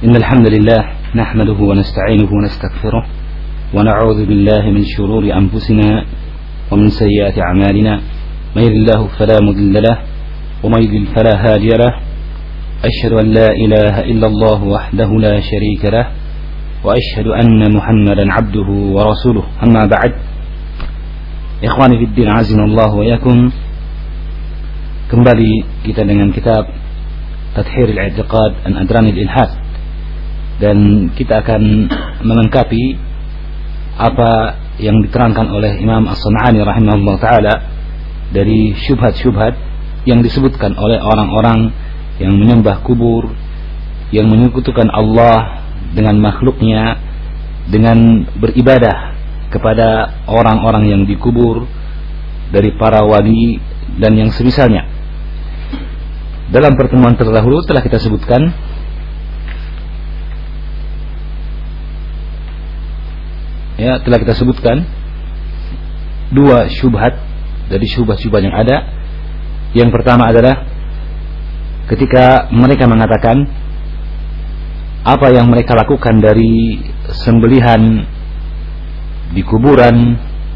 إن الحمد لله نحمده ونستعينه ونستغفره ونعوذ بالله من شرور أنفسنا ومن سيئات أعمالنا من يهد الله فلا مضل له ومن يضلل فلا هادي له أشهد أن لا إله إلا الله وحده لا شريك له وأشهد أن محمدا عبده ورسوله أما بعد إخواني في الدين عزنا الله وإياكم. Kembali kita dengan kitab Tathhir al-I'tiqad an Adran al-Ilhad, dan kita akan melengkapi apa yang diterangkan oleh Imam As-San'ani rahimahullah ta'ala dari syubhat-syubhat yang disebutkan oleh orang-orang yang menyembah kubur, yang menyekutukan Allah dengan makhluknya, dengan beribadah kepada orang-orang yang dikubur dari para wali dan yang semisalnya. Dalam pertemuan terdahulu telah kita sebutkan dua syubhat dari syubhat-syubhat yang ada. Yang pertama adalah ketika mereka mengatakan apa yang mereka lakukan dari sembelihan di kuburan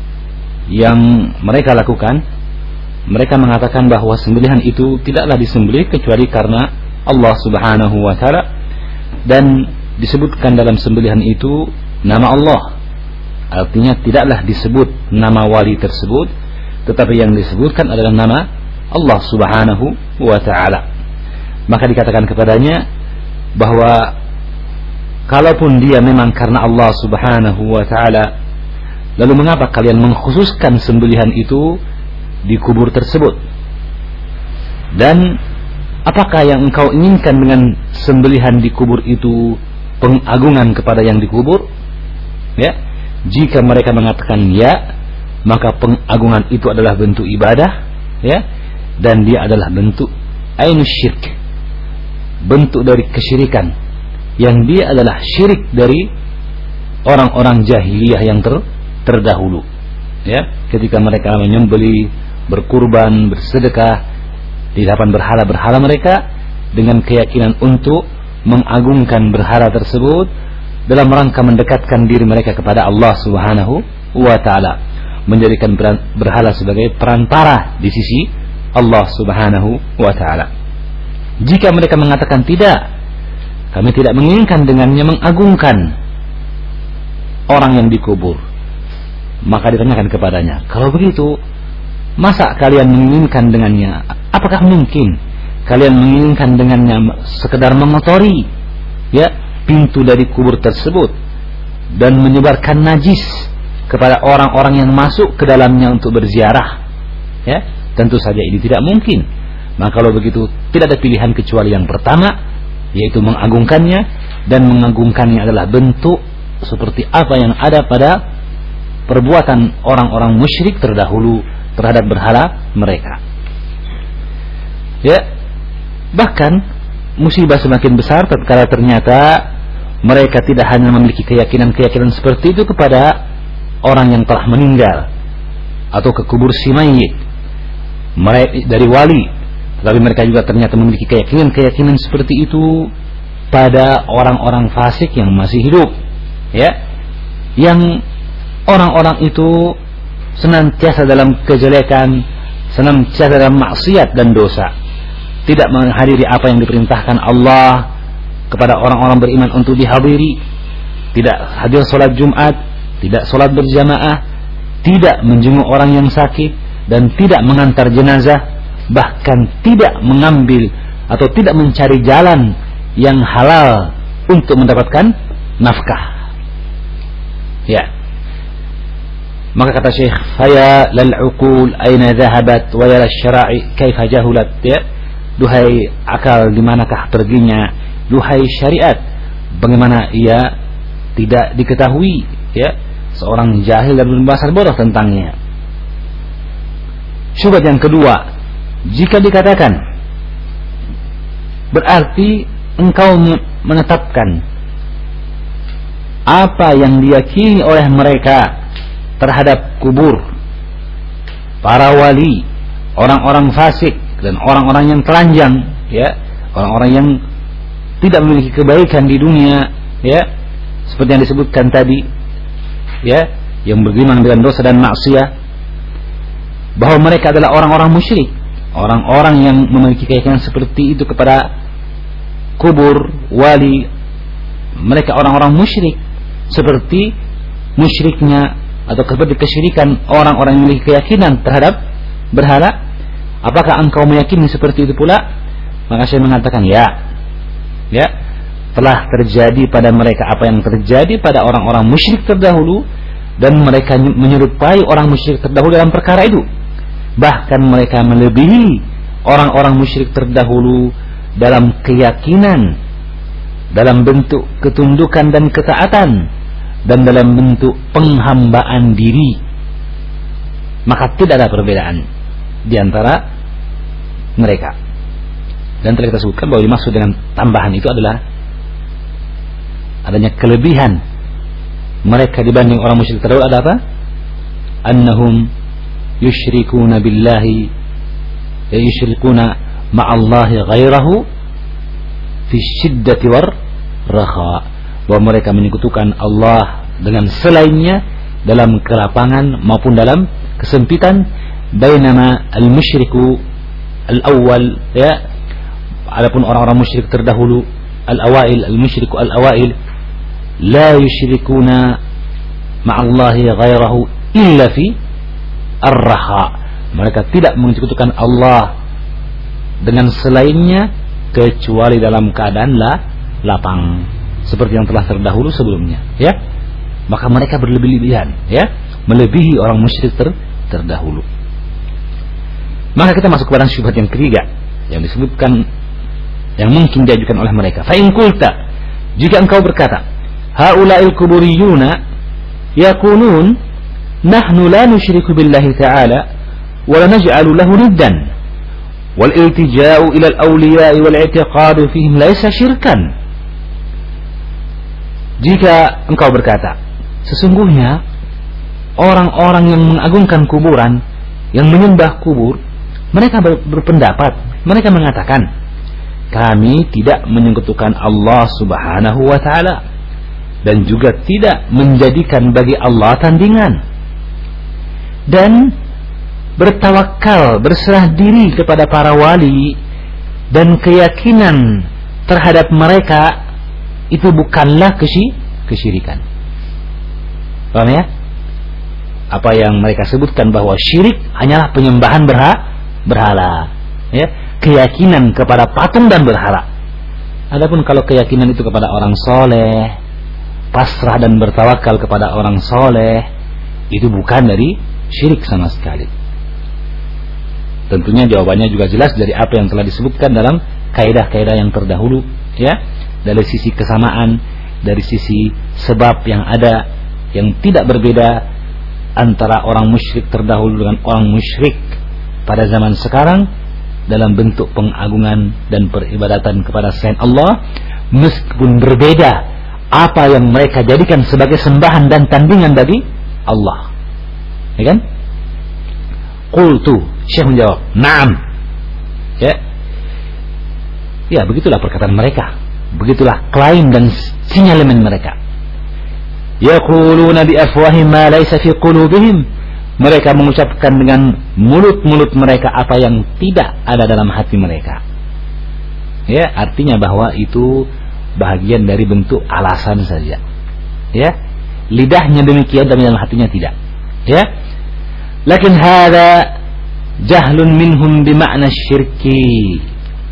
yang mereka lakukan, mereka mengatakan bahwa sembelihan itu tidaklah disembelih kecuali karena Allah Subhanahu wa ta'ala, dan disebutkan dalam sembelihan itu nama Allah. Artinya tidaklah disebut nama wali tersebut, tetapi yang disebutkan adalah nama Allah Subhanahu wa ta'ala. Maka dikatakan kepadanya bahwa kalaupun dia memang karena Allah Subhanahu wa ta'ala, lalu mengapa kalian mengkhususkan sembelihan itu di kubur tersebut? Dan apakah yang engkau inginkan dengan sembelihan di kubur itu pengagungan kepada yang dikubur? Ya, jika mereka mengatakan ya, maka pengagungan itu adalah bentuk ibadah, ya, dan dia adalah bentuk ainus syirk, bentuk dari kesyirikan, yang dia adalah syirik dari orang-orang jahiliyah yang terdahulu. Ya, ketika mereka menyembelih, berkurban, bersedekah di hadapan berhala-berhala mereka dengan keyakinan untuk mengagungkan berhala tersebut dalam rangka mendekatkan diri mereka kepada Allah Subhanahu wa ta'ala, menjadikan berhala sebagai perantara di sisi Allah Subhanahu wa ta'ala. Jika mereka mengatakan tidak, kami tidak menginginkan dengannya mengagungkan orang yang dikubur, maka ditanyakan kepadanya, kalau begitu masa kalian menginginkan dengannya? Apakah mungkin kalian menginginkan dengannya sekedar mengotori ya pintu dari kubur tersebut dan menyebarkan najis kepada orang-orang yang masuk ke dalamnya untuk berziarah? Ya, tentu saja ini tidak mungkin. Maka kalau begitu tidak ada pilihan kecuali yang pertama, yaitu mengagungkannya, dan mengagungkannya adalah bentuk seperti apa yang ada pada perbuatan orang-orang musyrik terdahulu terhadap berhala mereka. Ya, bahkan musibah semakin besar tatkala ternyata mereka tidak hanya memiliki keyakinan-keyakinan seperti itu kepada orang yang telah meninggal atau ke kubur si mayit dari wali, tetapi mereka juga ternyata memiliki keyakinan-keyakinan seperti itu pada orang-orang fasik yang masih hidup, ya, yang orang-orang itu senantiasa dalam kejelekan, senantiasa dalam maksiat dan dosa, tidak menghadiri apa yang diperintahkan Allah kepada orang-orang beriman untuk dihadiri, tidak hadir sholat Jumat, tidak sholat berjamaah, tidak menjenguk orang yang sakit, dan tidak mengantar jenazah, bahkan tidak mengambil atau tidak mencari jalan yang halal untuk mendapatkan nafkah. Ya, maka kata Syekh, faya lal uqul aina dhahabat wa ya syara'i kaifa jahulat. Ya, duhai akal, di manakah perginya? Duhai syariat, bagaimana ia tidak diketahui? Ya, seorang jahil dan berbahasa bodoh tentangnya. Syubhat yang kedua, jika dikatakan berarti engkau menetapkan apa yang diyakini oleh mereka terhadap kubur, para wali, orang-orang fasik dan orang-orang yang telanjang, ya, orang-orang yang tidak memiliki kebaikan di dunia, ya, seperti yang disebutkan tadi, ya, yang bergelimang dengan dosa dan maksiat, bahwa mereka adalah orang-orang musyrik, orang-orang yang memiliki keyakinan seperti itu kepada kubur, wali. Mereka orang-orang musyrik, seperti musyriknya atau seperti kesyirikan orang-orang yang memiliki keyakinan terhadap berhala. Apakah engkau meyakini seperti itu pula? Maka saya mengatakan ya, telah terjadi pada mereka apa yang terjadi pada orang-orang musyrik terdahulu, dan mereka menyerupai orang musyrik terdahulu dalam perkara itu. Bahkan mereka melebihi orang-orang musyrik terdahulu dalam keyakinan, dalam bentuk ketundukan dan ketaatan, dan dalam bentuk penghambaan diri. Maka tidak ada perbedaan di antara mereka. Dan telah kita sebutkan bahwa dimaksud dengan tambahan itu adalah adanya kelebihan mereka dibanding orang musyrik terdahulu. Ada apa? Annahum yusyrikuna billahi, yusyrikuna ma'allahi ghairahu fi syiddati war raha, bahwa mereka menyekutukan Allah dengan selainnya dalam kelapangan maupun dalam kesempitan. Bainama al-musyriku al-awwal, ya, adapun orang-orang musyrik terdahulu, al-awail, al-musyriku al-awail, la yusyrikuna ma'allahi ghairahu illa fi ar-raha, mereka tidak menyekutukan Allah dengan selainnya kecuali dalam keadaan lapang, seperti yang telah terdahulu sebelumnya, ya. Maka mereka berlebih-lebihan, ya, melebihi orang musyrik terdahulu. Maka kita masuk kepada syubhat yang ketiga yang disebutkan, yang mungkin diajukan oleh mereka. Fa in qulta, jika engkau berkata, haula'il kuburiyuna yaqulun nahnu la nusyriku billahi ta'ala wa la naj'alu lahu niddan wal iltija'u ila al-awliya'i wal i'tiqadu fihim laysa syirkan. Jika engkau berkata, sesungguhnya orang-orang yang mengagungkan kuburan, yang menyembah kubur, mereka berpendapat, mereka mengatakan, kami tidak menyekutukan Allah subhanahu wa ta'ala, dan juga tidak menjadikan bagi Allah tandingan, dan bertawakal, berserah diri kepada para wali, dan keyakinan terhadap mereka itu bukanlah kesyirikan. Paham ya? Apa yang mereka sebutkan bahwa syirik hanyalah penyembahan berhala, ya, keyakinan kepada patung dan berhala. Adapun kalau keyakinan itu kepada orang soleh, pasrah dan bertawakal kepada orang soleh, itu bukan dari syirik sama sekali. Tentunya jawabannya juga jelas dari apa yang telah disebutkan dalam kaidah-kaidah yang terdahulu, ya, dari sisi kesamaan, dari sisi sebab yang ada, yang tidak berbeda antara orang musyrik terdahulu dengan orang musyrik pada zaman sekarang dalam bentuk pengagungan dan peribadatan kepada selain Allah, meskipun berbeda apa yang mereka jadikan sebagai sembahan dan tandingan bagi Allah, ya kan? Qultu, Syekh menjawab, na'am, ya, begitulah perkataan mereka, begitulah klaim dan sinyalemen mereka. Yaquluna bi afwahihim ma laysa fi qulubihim, mereka mengucapkan dengan mulut-mulut mereka apa yang tidak ada dalam hati mereka. Ya, artinya bahwa itu bahagian dari bentuk alasan saja. Ya, lidahnya demikian tapi dalam hatinya tidak. Ya, lakin hada jahlun minhum bima'na syirki.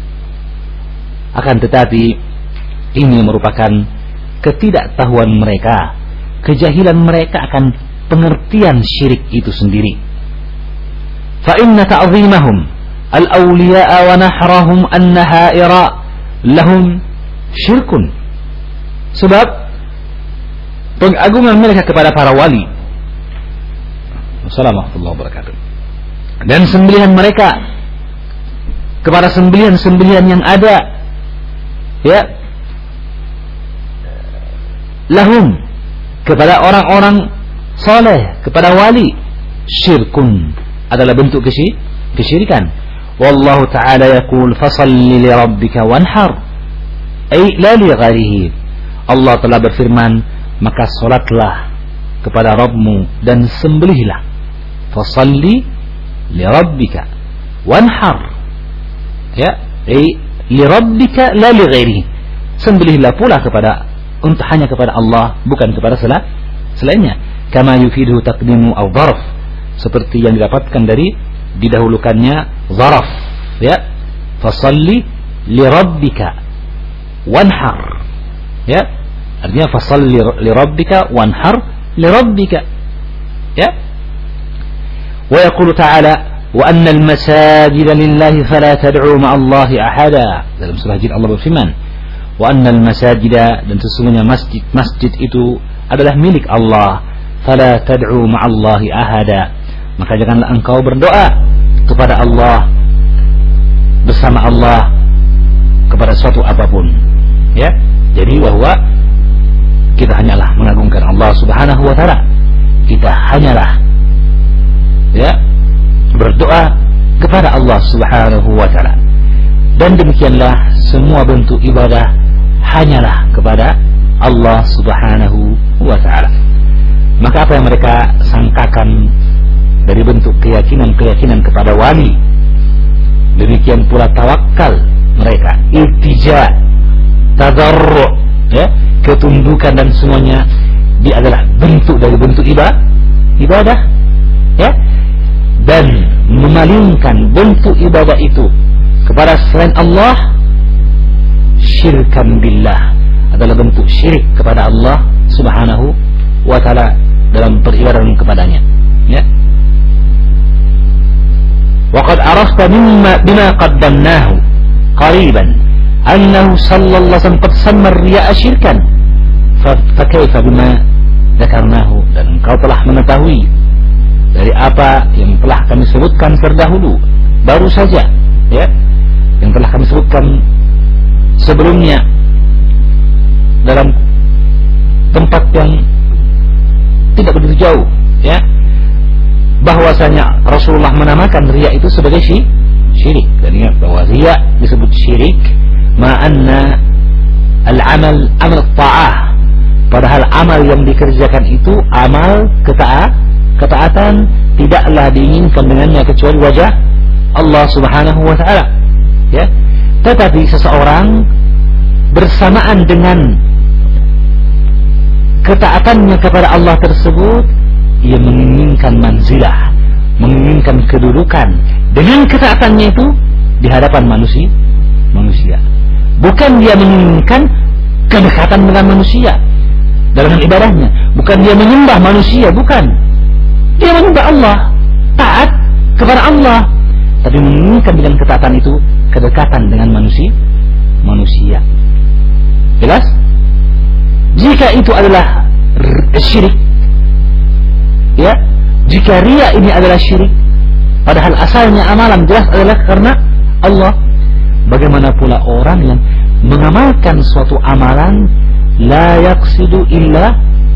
Akan tetapi ini merupakan ketidaktahuan mereka, kejahilan mereka akan pengertian syirik itu sendiri. Fa inna ta'zimahum al-awliya'a wa nahrahum an-nahaira lahum syirkun. Sebab pengagungan mereka kepada para wali, Assalamualaikum warahmatullahi wabarakatuh, dan sembelihan mereka kepada sembelihan-sembelihan yang ada, ya, lahum, kepada orang-orang soleh, kepada wali, syirkun, adalah bentuk kesyirikan. Wallahu ta'ala yaqul fasalli li rabbika wanhar, ay la li ghairihi. Allah telah berfirman, maka salatlah kepada Rabbmu dan sembelihlah. Fasalli li rabbika wanhar. Ya, ay li rabbika la li ghairihi. Sembelihlah pula untuk hanya kepada Allah, bukan kepada selainnya. Kama yufidu taqdimu aw dharf, seperti yang didapatkan dari didahulukannya zaraf. Ya, fasalli li rabbika wanhar. Ya, artinya fasalli li rabbika wanhar li rabbika. Ya, wa yaqulu ta'ala wa anna al-masajida lillahi fala tad'u ma'allahi ahada. Dalam surah Jin Allah berfirman, wa anna al-masajida, dan sesungguhnya masjid itu adalah milik Allah, fala tad'u ma'allahi ahada, maka janganlah engkau berdoa kepada Allah bersama Allah kepada suatu apapun. Ya, jadi bahwa kita hanyalah mengagungkan Allah Subhanahu wa taala. Kita hanyalah ya berdoa kepada Allah Subhanahu wa taala. Dan demikianlah semua bentuk ibadah hanyalah kepada Allah Subhanahu wa taala. Maka apa yang mereka sangkakan dari bentuk keyakinan kepada wali, demikian pula tawakal mereka, iltija, tadarru, ya, ketundukan dan semuanya, dia adalah bentuk dari bentuk ibadah, ya, dan memalingkan bentuk ibadah itu kepada selain Allah, syirkan billah, adalah bentuk syirik kepada Allah Subhanahu wa taala dalam peribadahan kepadanya. Ya. وقد عرفت بما قدمناه قريبا أنه صلى الله عليه وسلم قد سمى الرياء شركا فكيف بما ذكرناه. Dan engkau telah mengetahui dari apa yang telah kami sebutkan terdahulu, baru saja, ya, yang telah kami sebutkan sebelumnya dalam tempat yang tidak begitu jauh, ya, bahwasanya Rasulullah menamakan riya itu sebagai syirik. Dan ingat bahwa riya disebut syirik ma'anna al-amal amal ta'ah, padahal amal yang dikerjakan itu amal ketaatan, tidaklah diinginkan dengannya kecuali wajah Allah Subhanahu wa taala. Ya, tetapi seseorang bersamaan dengan ketaatannya kepada Allah tersebut, ia menginginkan manzilah, menginginkan kedudukan dengan ketaatannya itu di hadapan manusia. Bukan dia menginginkan kedekatan dengan manusia dalam ibadahnya, bukan dia menyembah manusia, bukan. Dia menyembah Allah, taat kepada Allah, tapi menginginkan dengan ketaatan itu kedekatan dengan manusia. Jelas? Jika itu adalah syirik, ya, jika riya ini adalah syirik, padahal asalnya amalan jelas adalah karena Allah, bagaimana pula orang yang mengamalkan suatu amalan la yaqsidu illa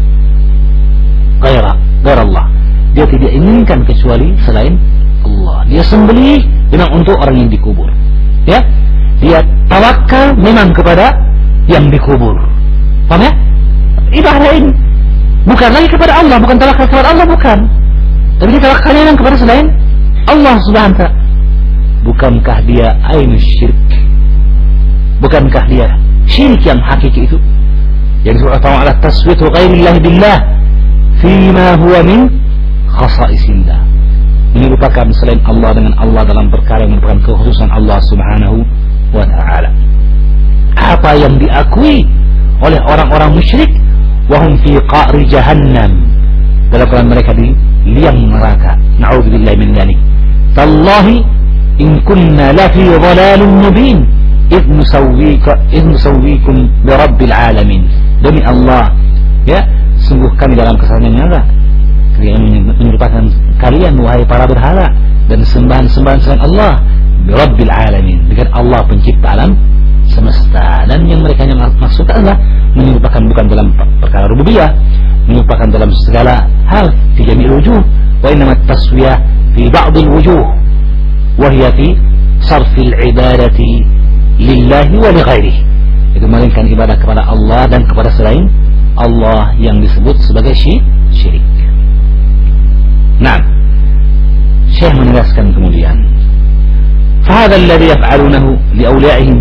ghaira Allah, dia tidak inginkan kecuali selain Allah. Dia sembelih memang untuk orang yang dikubur, ya, dia tawakal memang kepada yang dikubur. Paham ya? Ibadah ini bukan lagi kepada Allah, bukan tawakal kepada Allah, bukan. Tapi dia tawakal memang kepada selain Allah Subhanahu wa ta'ala. Bukankah dia ainus syirik? Bukankah dia syirik yang hakiki itu? Yang disebut Allah taswitu ghairillahi billah fima huwa min khasaisillah, menyerupakan selain Allah dengan Allah dalam perkara yang merupakan kekhususan Allah Subhanahu wa ta'ala. Apa yang diakui oleh orang-orang musyrik, wahum fi qa'ri jahannam, dalam keadaan mereka di liang neraka. Na'udzubillahi min dzalik. Tallahi in kunna la fi dhalalin mubin idh nusawwikum bi rabbil alamin. Demi Allah, ya, sungguh kami dalam kesalahan yang nyata, kalian menyerupakan kalian wahai para berhala dan sembahan-sembahan selain Allah bi rabbil alamin, dengan Allah pencipta alam semesta. Dan yang mereka maksudkan adalah menyerupakan bukan dalam perkara rububiyah, menyerupakan dalam segala hal, fi jami'il wujuh, wa innamat taswiyah fi ba'dil wujuh wa hiya fi sarfil ibadati lillahi wa li ghairihi. itu memalingkan ibadah kepada Allah dan kepada selain Allah yang disebut sebagai syirik. Nah, Syekh menegaskan kemudian, فهذا الذي يفعلونه لأوليائهم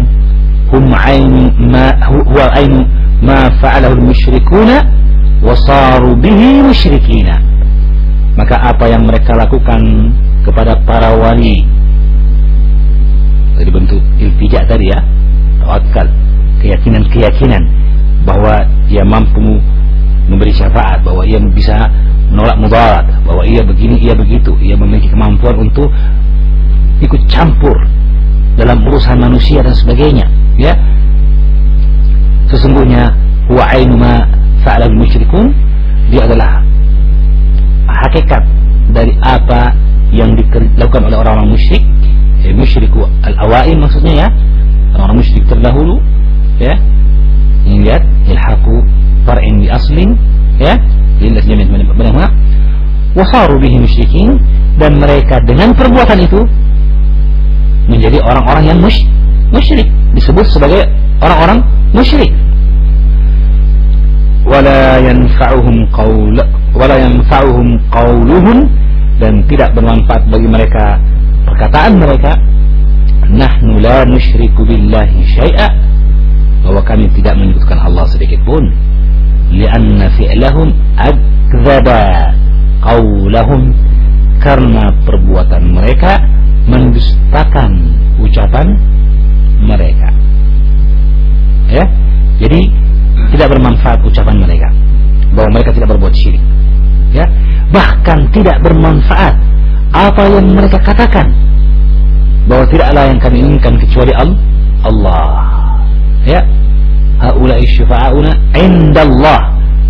هو عين ما فعله المشركون وصاروا به مشركين. Maka apa yang mereka lakukan kepada para wali dari bentuk iltija tadi ya, tawakal, keyakinan bahwa ia mampu memberi syafaat, bahwa ia bisa menolak mudarat, bahwa ia begini, ia begitu, ia memiliki kemampuan untuk ikut campur dalam urusan manusia dan sebagainya, ya. Sesungguhnya huwa ainu ma fa'alal musyrikun, dia adalah hakikat dari apa yang dilakukan oleh orang-orang musyrik, musyriku al-awail maksudnya ya, orang musyrik terdahulu, ya. Ini lihat ilhaqu far'in bi aslin, ya, lillahi jami'an bainahuma wa saru bihi musyrikin, dan mereka dengan perbuatan itu menjadi orang-orang yang musyrik, disebut sebagai orang-orang musyrik. Wala yanfa'uhum qauluhum, dan tidak bermanfaat bagi mereka perkataan mereka, nahnu la nusyriku billahi syai'a, bahwa kami tidak menyebutkan Allah sedikit pun, li'anna fi'lahum akdzaba qaulahum, karena perbuatan mereka mendustakan ucapan mereka, ya. Jadi tidak bermanfaat ucapan mereka bahwa mereka tidak berbuat syirik, ya. Bahkan tidak bermanfaat apa yang mereka katakan bahwa tidaklah yang kami inginkan kecuali Allah, ya. Haula'i syufa'auna 'indallah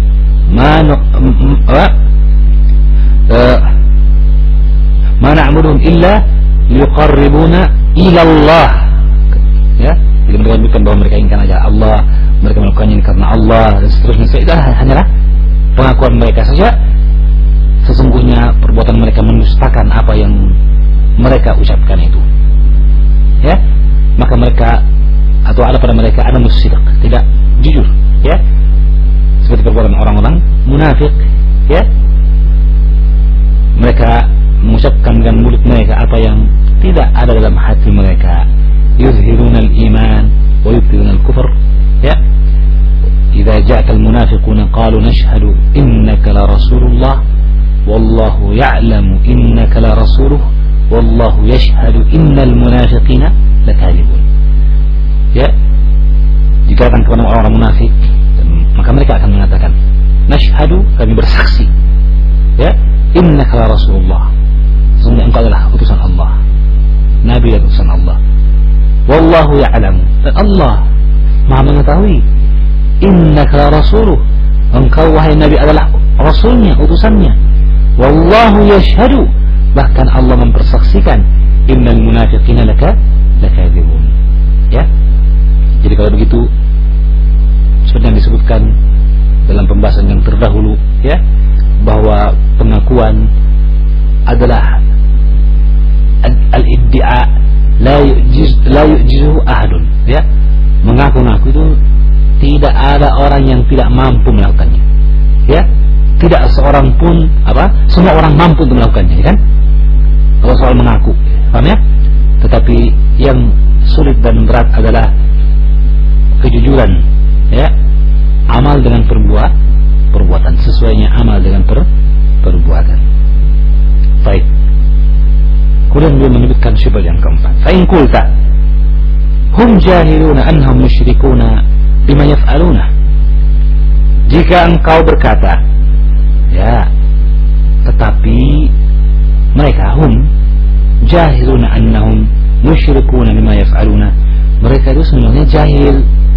ma na'buduhum illa liqarribuna ilallah, ya. Jadi mereka menunjukkan bahwa mereka inginkan aja Allah, mereka melakukannya ini karena Allah dan seterusnya. Itu hanyalah pengakuan mereka saja. Sesungguhnya perbuatan mereka mendustakan apa yang mereka ucapkan itu, ya. Maka mereka, atau ada pada mereka ada musyrik, tidak jujur, ya, seperti perbuatan orang-orang munafik, ya. Mereka mengucapkan dengan mulut mereka apa yang tidak ada dalam hati mereka. Yuzhiruna al-iman wa yubtiluna al-kufr, ya. Idza ja'aka al-munafiquna qalu nashhadu innaka la rasulullah wallahu ya'lamu innaka la rasuluh wallahu yashhadu innal munafiqina lakadzibun, ya. Jika datang kepada orang-orang munafik, maka mereka akan mengatakan, nashhadu, kami bersaksi, ya, innaka la rasulullah, sesungguhnya engkau adalah utusan Allah, nabi dan utusan Allah. Wallahu ya'lamu, dan Allah Maha mengetahui. Innaka la rasuluh, engkau wahai nabi adalah rasulnya, utusannya. Wallahu yashhadu, bahkan Allah mempersaksikan, innal munafiqina lakadzibun, ya. Jadi kalau begitu, seperti yang disebutkan dalam pembahasan yang terdahulu, ya, bahwa pengakuan adalah al-iddia la yu'jizuhu ahadun, ya. Mengaku-ngaku itu tidak ada orang yang tidak mampu melakukannya, ya. Tidak seorang pun, semua orang mampu untuk melakukannya, ya kan? Kalau soal mengaku, paham ya? Tetapi yang sulit dan berat adalah kejujuran, ya. Amal dengan perbuatan, sesuainya amal dengan perbuatan. Baik. Kemudian beliau menyebutkan syubhat yang keempat. Fa in qulta hum jahiluna annahum musyrikuna bima yaf'aluna. Jika engkau berkata, ya, tetapi mereka jahiluna annahum musyrikuna bima yaf'aluna, mereka itu sebenarnya jahil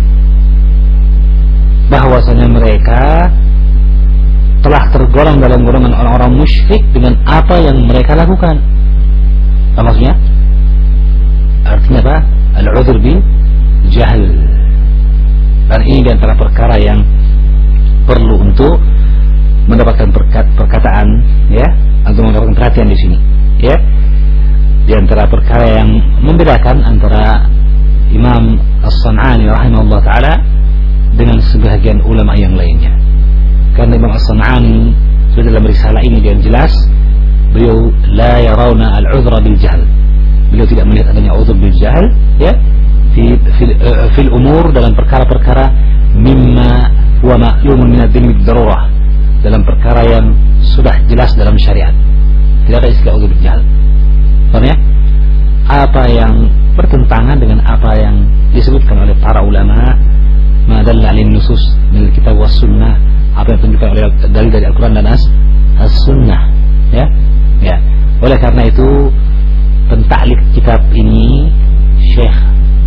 bahwasanya mereka telah tergolong dalam golongan orang-orang musyrik dengan apa yang mereka lakukan. Apa maksudnya? Artinya apa? Al-udhr bil jahl. Dan ini diantara perkara yang perlu untuk mendapatkan perkataan, ya, atau mendapatkan perhatian di sini, ya. Di antara perkara yang membedakan antara Imam As-San'ani rahimahullah ta'ala dengan sebagian ulama yang lainnya. Karena Imam As-San'ani sudah dalam risalah ini dia jelas, beliau la yarawna al-udhra bil jahl. Beliau tidak melihat adanya udhur bil jahl, ya, fil umur, dalam perkara-perkara mimma huwa ma'lumun min ad-din bid-darurah, dalam perkara yang sudah jelas dalam syariat. Tidak ada istilah udhur bil jahl. Paham ya? Apa yang bertentangan dengan apa yang disebutkan oleh para ulama, ma dalla 'alaihi nusus min al-kitab was sunnah, apa yang ditunjukkan oleh dalil dari Al-Qur'an dan As-Sunnah, ya. Ya. Oleh karena itu pentaklik kitab ini Syekh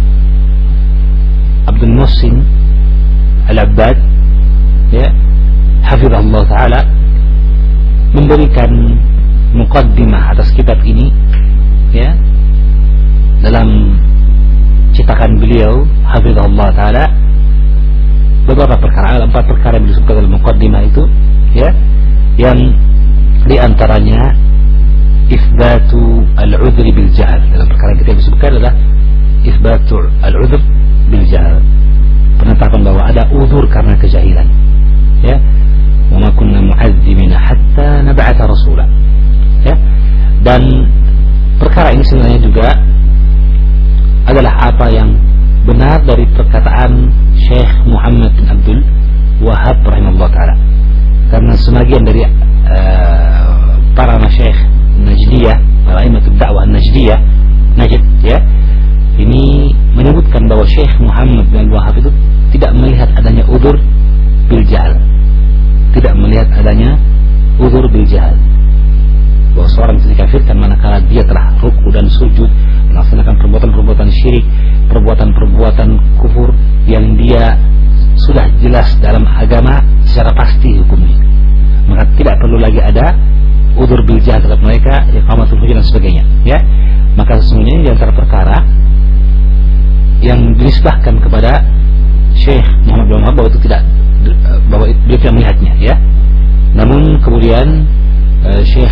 Abdul Muhsin Al-Abbad, ya, hafizahullah taala, memberikan muqaddimah atas kitab ini, ya, dalam cetakan beliau hafizahullah taala, beberapa perkara, 4 perkara yang disebutkan dalam muqaddimah itu, ya, yang diantaranya isbatu al-udhri bil jahl. Dalam perkara yang kita disebutkan adalah isbatu al-udhr bil jahl, penetapan bahwa ada udhur karena kejahilan, ya. Wa ma kunna mu'adzibina hatta nab'atha rasula, ya. Dan perkara ini sebenarnya juga adalah apa yang benar dari perkataan Syekh Muhammad bin Abdul Wahhab rahimahullah ta'ala. Karena sebagian dari para masyayikh Najdiyah, para imamatul dakwah Najdiyah, Najd, ya, ini menyebutkan bahwa Syekh Muhammad bin Abdul Wahhab itu tidak melihat adanya udhur bil jahl, tidak melihat adanya udhur bil jahl, bahwa seorang bisa dikafirkan manakala dia telah ruku dan sujud, melaksanakan perbuatan-perbuatan syirik, perbuatan-perbuatan kufur yang dia sudah jelas dalam agama secara pasti hukumnya. Maka tidak perlu lagi ada udhur bil jahl terhadap mereka, iqamatul hujjah dan sebagainya, ya. Maka sesungguhnya di antara perkara yang dinisbahkan kepada Syekh Muhammad bin Wahab bahwa itu tidak, bahwa dia tidak melihatnya, ya. Namun kemudian Syekh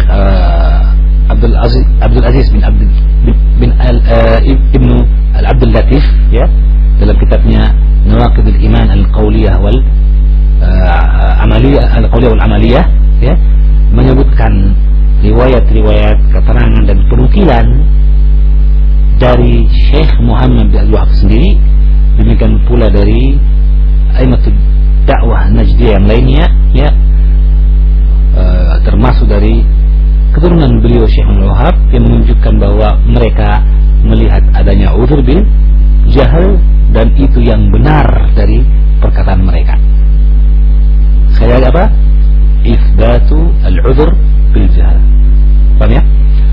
Abdul Aziz bin Ibnu Al-Abdul Latif, ya, dalam kitabnya Nawaqidul Iman Al-Qawliyah wal Amaliyah, Al-Qawliyah wal Amaliyah, ya, menyebutkan riwayat-riwayat, keterangan dan penukilan dari Syekh Muhammad bin Abdul Wahhab sendiri, demikian pula dari aimatul dakwah Najdiyah yang lainnya, ya, termasuk dari keturunan beliau Syekh Abdul Wahhab, yang menunjukkan bahwa mereka melihat adanya udhur bil jahl, dan itu yang benar dari perkataan mereka. Sekali lagi apa? Isbatu al-udhur bil jahl. Paham ya?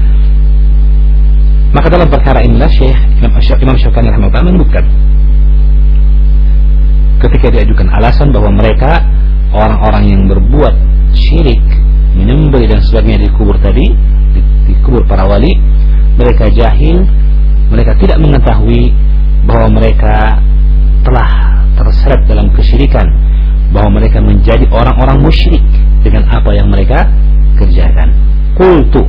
Maka dalam perkara inilah Syekh Imam Syaukani rahimahullah menyebutkan, ketika diajukan alasan bahwa mereka orang-orang yang berbuat syirik, menyembelih dan sebagainya di kubur tadi, di kubur para wali, mereka jahil, mereka tidak mengetahui bahwa mereka telah terseret dalam kesyirikan, bahwa mereka menjadi orang-orang musyrik dengan apa yang mereka kerjakan. Qultu,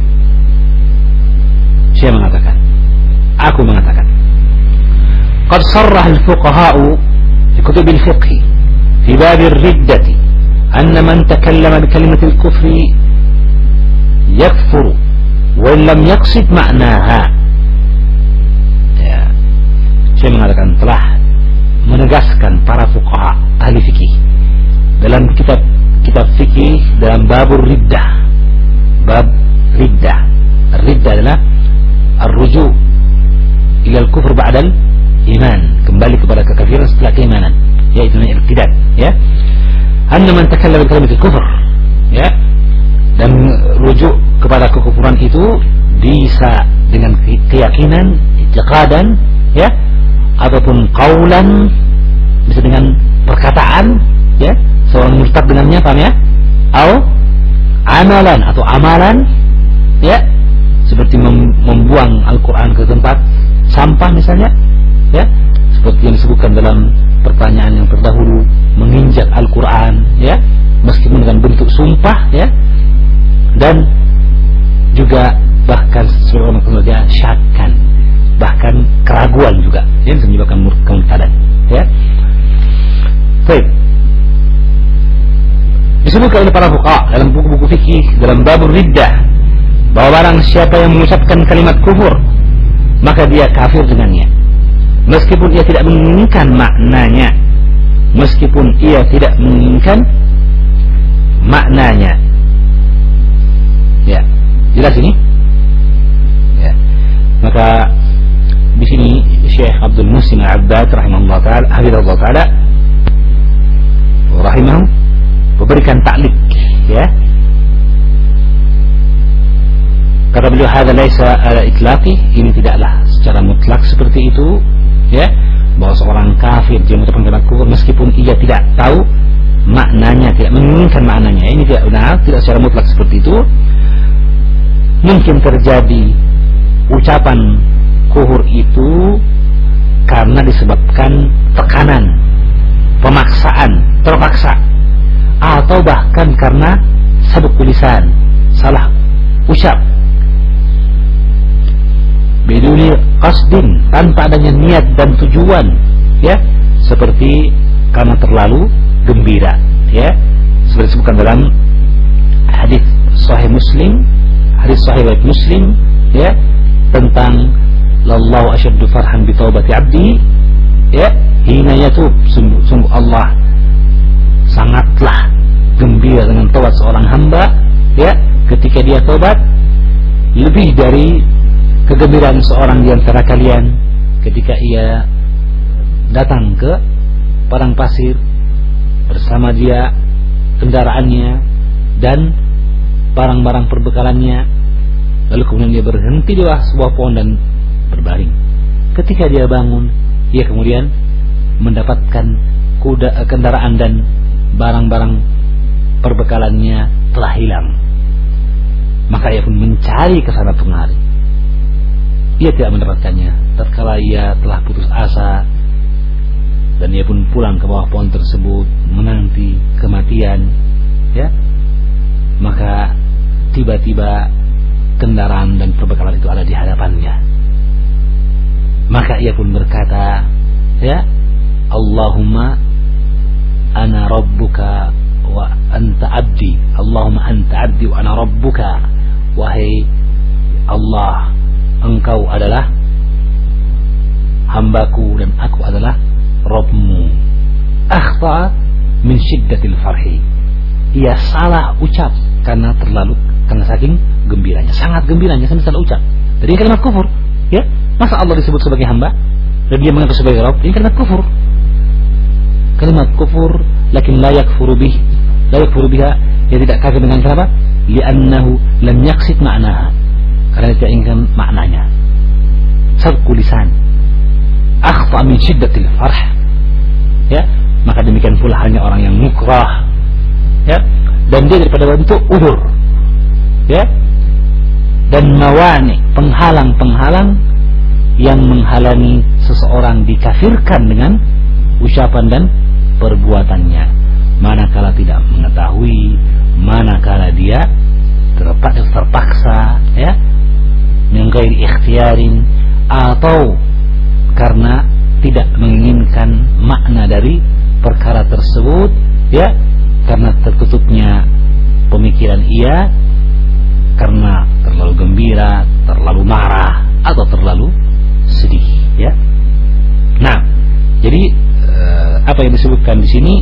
saya mengatakan, aku mengatakan, qad sarraha al-fuqaha'u fi kutub al-fiqh fi bab ar-riddah anna man takallama bi kalimati al-kufri yakfuru wa lam yaqsid ma'naha. Ya, saya mengatakan telah menegaskan para fuqaha ahli fikih dalam kitab fikih dalam babur riddah, bab riddah. Riddah adalah ar-ruju' ila al-kufr ba'da al-iman, kembali kepada kekafiran setelah keimanan, yaitu irtidad, ya. Anna man takallama bi kalimati al-kufr, ya, dan rujuk kepada kekufuran itu bisa dengan keyakinan, i'tiqadan, ya, ataupun qaulan, bisa dengan perkataan, ya, seorang murtad dengannya, paham ya? Atau amalan, atau amalan, ya, seperti membuang Al-Quran ke tempat sampah misalnya, ya, seperti yang disebutkan dalam pertanyaan yang terdahulu, menginjak Al-Quran, ya, meskipun dengan bentuk sumpah, ya, dan juga bahkan seorang pemuda syakkan, bahkan keraguan juga yang bisa menyebabkan kemurtadan, ya. Baik. Disebutkan oleh para fuqaha dalam buku-buku fikih dalam babur riddah bahwa barang siapa yang mengucapkan kalimat kufur maka dia kafir dengannya, meskipun ia tidak menginginkan maknanya, ya. Jelas ini, ya. Maka di sini Syekh Abdul Muhsin Al-Abbad rahimahullah taala, hafizahullah taala, rahimahu, memberikan taklik, ya. Kata beliau, hadza laisa ala itlaqi, ini tidaklah secara mutlak seperti itu, ya, bahwa seorang kafir dia mengucapkan kalimat kufur meskipun ia tidak tahu maknanya, tidak menginginkan maknanya. Ini tidak benar, tidak secara mutlak seperti itu. Mungkin terjadi ucapan kufur itu karena disebabkan tekanan, pemaksaan, terpaksa, atau bahkan karena sabuk lisan, salah ucap, biduni qasdin, tanpa adanya niat dan tujuan, ya, seperti karena terlalu gembira, ya, seperti disebutkan dalam hadis sahih Muslim, ya, tentang lallahu asyaddu farhan bi taubati abdi, ya, hina yatub, sungguh Allah sangatlah gembira dengan taubat seorang hamba, ya, ketika dia taubat, lebih dari kegembiraan seorang di antara kalian ketika ia datang ke padang pasir bersama dia kendaraannya dan barang-barang perbekalannya, lalu kemudian dia berhenti di bawah sebuah pohon dan berbaring. Ketika dia bangun, ia kemudian mendapatkan kendaraan dan barang-barang perbekalannya telah hilang. Maka ia pun mencari ke sana kemari. Ia tidak mendapatkannya. Tatkala ia telah putus asa dan ia pun pulang ke bawah pohon tersebut menanti kematian, ya, maka tiba-tiba kendaraan dan perbekalan itu ada di hadapannya. Maka ia pun berkata, ya, Allahumma ana rabbuka wa anta abdi, Allahumma anta abdi wa ana rabbuka, wahai Allah, engkau adalah hambaku dan aku adalah Rabbmu. Akhta min syiddatil farhi, ia salah ucap karena saking gembiranya, sangat gembiranya sampai salah ucap. Jadi kalimat kufur, ya, masa Allah disebut sebagai hamba dan dia mengaku sebagai Rabb? Ini kalimat kufur. Kalimat kufur, lakin la yakfuru biha, dia tidak kafir dengan kenapa? Li'annahu lam yaqsid ma'naha, karena dia tidak inginkan maknanya. Sabqu lisan, akhfa min syiddatil farh, ya, maka demikian pula hanya orang yang mukrah, ya, dan dia daripada bentuk udur, ya, dan mawani, penghalang-penghalang yang menghalangi seseorang dikafirkan dengan ucapan dan perbuatannya, manakala tidak mengetahui, manakala dia terpaksa, ya, min ghairi ikhtiarin, atau karena tidak menginginkan makna dari perkara tersebut, ya, karena tertutupnya pemikiran ia, karena terlalu gembira, terlalu marah, atau terlalu sedih, ya. Nah, jadi apa yang disebutkan di sini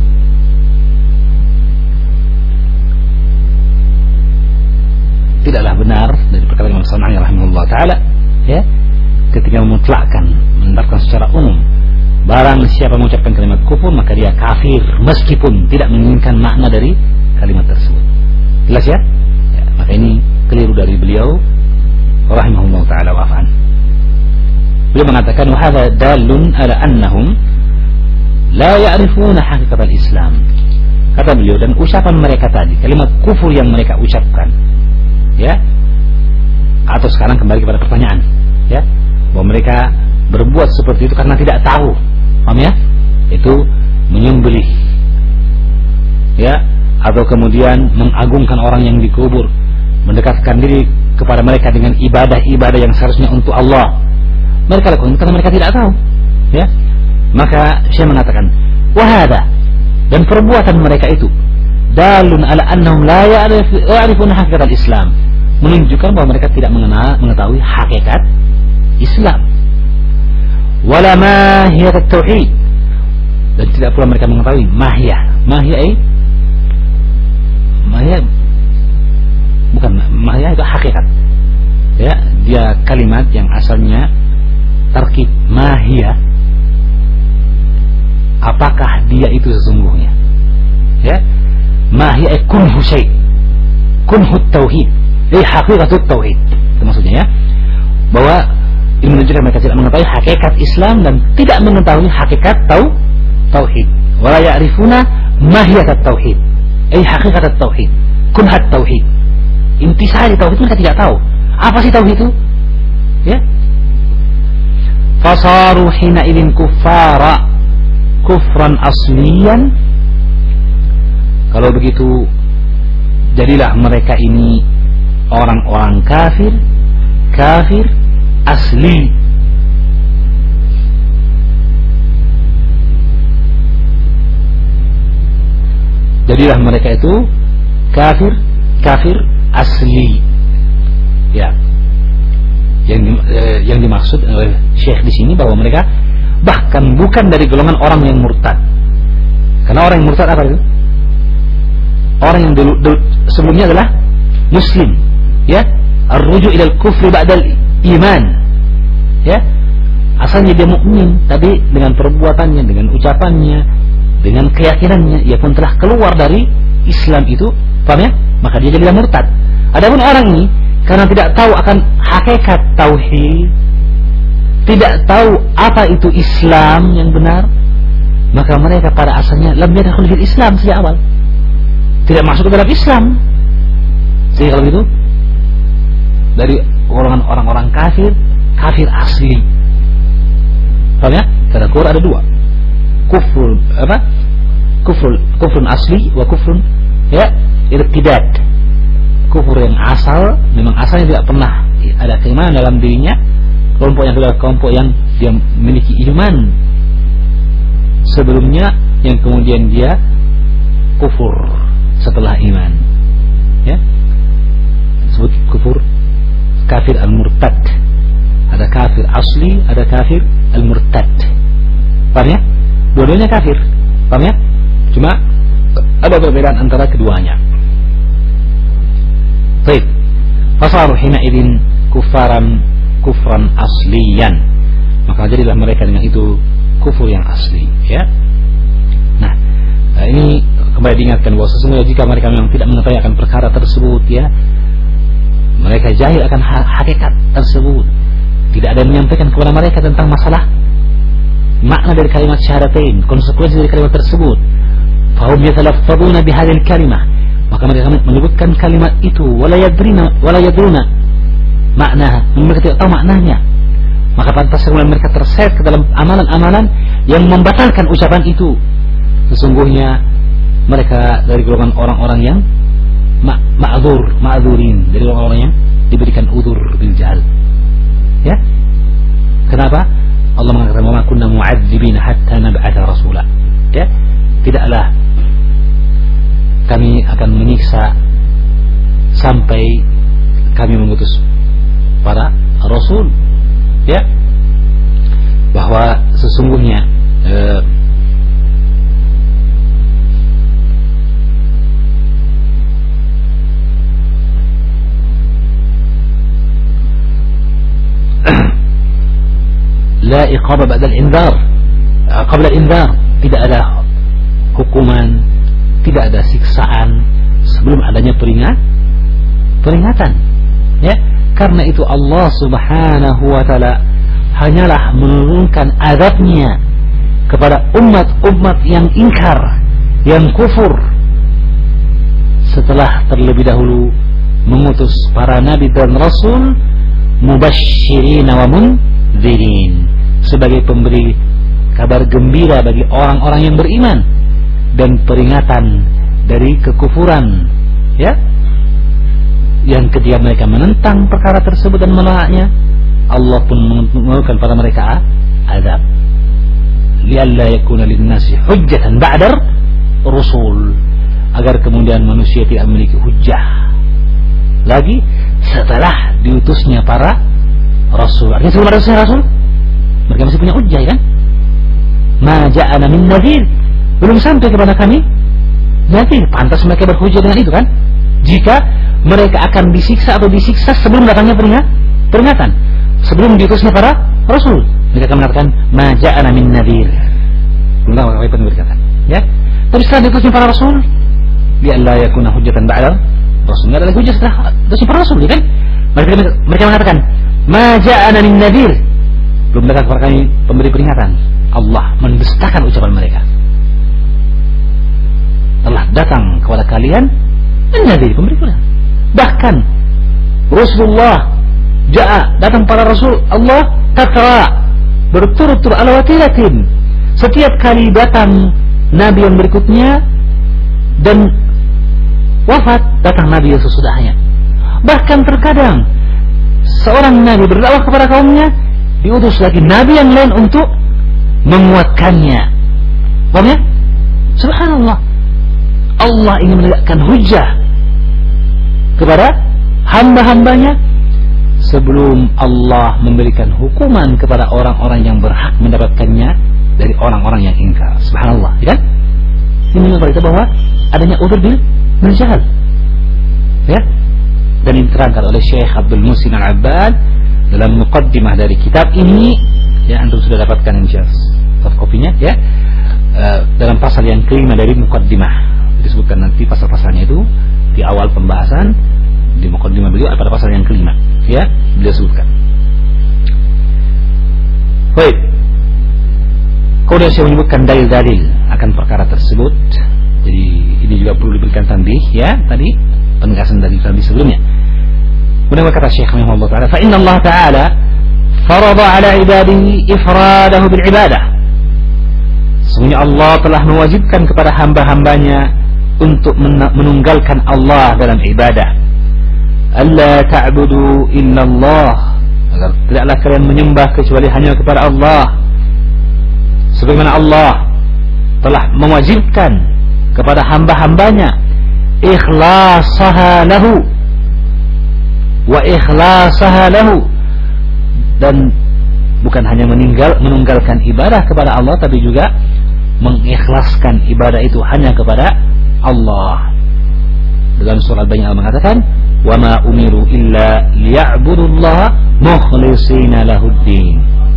tidaklah benar dari perkataan Imam San'ani rahimahullah taala, ya, ketika memutlakkan, menetapkan secara umum barang siapa mengucapkan kalimat kufur maka dia kafir meskipun tidak menginginkan makna dari kalimat tersebut. Jelas, ya? Ya, maka ini keliru dari beliau rahimahullah taala wa afan. Beliau mengatakan wa hadza dalun ala annahum la ya'rifuna haqiqatal Islam. Kata beliau, dan ucapan mereka tadi, kalimat kufur yang mereka ucapkan, ya, atau sekarang kembali kepada pertanyaan, ya, bahwa mereka berbuat seperti itu karena tidak tahu, paham, ya, itu menyembelih, ya, atau kemudian mengagungkan orang yang dikubur, mendekatkan diri kepada mereka dengan ibadah-ibadah yang seharusnya untuk Allah, mereka lakukan karena mereka tidak tahu, ya. Maka Syekh mengatakan, wahada, dan perbuatan mereka itu dalun ala annahum la ya'rifuna haqiqatal Islam, menunjukkan bahwa mereka tidak mengetahui hakikat Islam. Wala mahiyat tauhid, dan tidak pula mereka mengetahui mahiyah. Mahiyah bukan mahiyah, itu hakikat. Ya, dia kalimat yang asalnya tarkib mahiyah. Apakah dia itu sesungguhnya? Ya, mahiyah kunhu syai', kunhu tauhid, haqiqatut tauhid. Itu maksudnya, ya, bahwa ini menunjukkan mereka tidak mengetahui hakikat Islam dan tidak mengetahui hakikat tauhid. Wala ya'rifuna mahiyatat tauhid, haqiqatat tauhid, kunhat tauhid. Intisari tauhid mereka tidak tahu. Apa sih tauhid itu? Ya. Fasaru hina idin kuffara kufran asliyan. Kalau begitu, jadilah mereka ini orang-orang kafir asli. Jadilah mereka itu kafir asli. Ya. Yang dimaksud oleh Syekh di sini bahwa mereka bahkan bukan dari golongan orang yang murtad. Karena orang yang murtad apa itu? Orang yang dulu sebelumnya adalah muslim, ya. Ar-ruju' ilal kufri ba'dal iman. Ya. Asalnya dia mukmin, tapi dengan perbuatannya, dengan ucapannya, dengan keyakinannya, ia pun telah keluar dari Islam itu, paham ya? Maka dia jadilah murtad. Adapun orang ini karena tidak tahu akan hakikat tauhid, tidak tahu apa itu Islam yang benar, maka mereka pada asalnya lam yadkhul fil Islam sejak awal, tidak masuk ke dalam Islam. Sehingga kalau gitu dari orang-orang kafir asli. Paham ya? Kata Quran ada dua. Kufrun asli wa kufrun, ya, irtidad. Kufur yang asal, memang asalnya tidak pernah ada keimanan dalam dirinya. Kelompok yang adalah kelompok yang dia memiliki iman sebelumnya, yang kemudian dia kufur setelah iman, ya, disebut kufur kafir al-murtad. Ada kafir asli, ada kafir al-murtad. Paham ya? Dua-duanya kafir, paham ya? Cuma ada perbedaan antara keduanya. Baik, fasaru hina idin kufran asliyan, maka jadilah mereka dengan itu kufur yang asli, ya. Nah, ini kembali diingatkan bahwa sesungguhnya jika mereka memang tidak mengetahui akan perkara tersebut, ya, mereka jahil akan hakikat tersebut, tidak ada yang menyampaikan kepada mereka tentang masalah makna dari kalimat syahadatain, konsekuensi dari kalimat tersebut. Fahum yatalaffaduna bihadhil kalimah, maka mereka menyebutkan kalimat itu wala yadruna makna, mereka tidak tahu maknanya. Maka pantas kemudian mereka terseret ke dalam amalan-amalan yang membatalkan ucapan itu. Sesungguhnya mereka dari golongan orang-orang yang ma'dzurin, dari orang-orang yang diberikan udzur bil jahl. Ya. Kenapa? Allah mengatakan wa ma kunna mu'adzibina hatta nab'atha rasula. Ya. Tidaklah kami akan menyiksa sampai kami mengutus para rasul, ya, bahwa sesungguhnya la iqaba ba'da al-inzar, qabla al-inzar, tidak ada hukuman, tidak ada siksaan sebelum adanya peringatan, ya. Karena itu Allah Subhanahu wa taala hanyalah menurunkan azabnya kepada umat-umat yang ingkar, yang kufur, setelah terlebih dahulu mengutus para nabi dan rasul mubasysyirin wa mundzirin, sebagai pemberi kabar gembira bagi orang-orang yang beriman dan peringatan dari kekufuran, ya, yang ketika mereka menentang perkara tersebut dan menolaknya, Allah pun menurunkan pada mereka azab. Lialla yakuna lin-nasi hujjatan ba'da rusul, agar kemudian manusia tidak memiliki hujjah lagi setelah diutusnya para rasul. Artinya sebelum ada rasul mereka masih punya hujjah, kan? Ma ja'ana min nadhir, belum sampai kepada kami nadhir. Pantas mereka berhujjah dengan itu, kan? Jika mereka akan disiksa atau disiksa sebelum datangnya peringatan, sebelum diutusnya para rasul, mereka akan mengatakan ma ja'ana min nadhir. Belum tahu apa yang berkata, ya. Tapi setelah diutusnya para rasul, ya la yakuna hujjatan ba'da rasul, enggak ada lagi hujjah setelah diutusnya para rasul, kan? Mereka mengatakan ma ja'ana min nadhir, belum datang kepada kami pemberi peringatan. Allah mendustakan ucapan mereka. Telah datang kepada kalian an-nadhir, pemberi peringatan. Bahkan Rasulullah datang para rasul Allah takra, berturut-turut ala watilatin. Setiap kali datang nabi yang berikutnya dan wafat, datang nabi yang sesudahnya. Bahkan terkadang seorang nabi berdakwah kepada kaumnya, diutus lagi nabi yang lain untuk menguatkannya. Paham ya? Subhanallah. Allah ingin menegakkan hujjah kepada hamba-hambanya sebelum Allah memberikan hukuman kepada orang-orang yang berhak mendapatkannya dari orang-orang yang ingkar. Subhanallah, ya kan? Ini menunjukkan kita bahwa adanya udzur bil jahal, ya. Dan diterangkan oleh Syekh Abdul Muhsin Al-Abbad dalam muqaddimah dari kitab ini, ya, antum sudah dapatkan soft kopinya, ya. Dalam pasal yang kelima dari muqaddimah disebutkan nanti pasal-pasalnya itu di awal pembahasan di muqaddimah beliau pada pasal yang kelima, ya, beliau sebutkan. Baik. Kemudian saya menyebutkan dalil-dalil akan perkara tersebut. Jadi ini juga perlu diberikan tanbih, ya, tadi penegasan dari tadi sebelumnya. Kemudian berkata Syekh rahimahullah taala, "Fa inna Allah taala farada 'ala 'ibadihi ifradahu bil 'ibadah." Sesungguhnya Allah telah mewajibkan kepada hamba-hambanya untuk menunggalkan Allah dalam ibadah. Alla ta'budu illallah, agar tidaklah kalian menyembah kecuali hanya kepada Allah. Sebagaimana Allah telah mewajibkan kepada hamba-hambanya ikhlasaha lahu wa ikhlasaha lahu, dan bukan hanya menunggalkan ibadah kepada Allah, tapi juga mengikhlaskan ibadah itu hanya kepada Allah. Dalam surah Al-Baqarah mengatakan, "Wa ma umiru illa liya'budullaha mukhlishina lahuddin."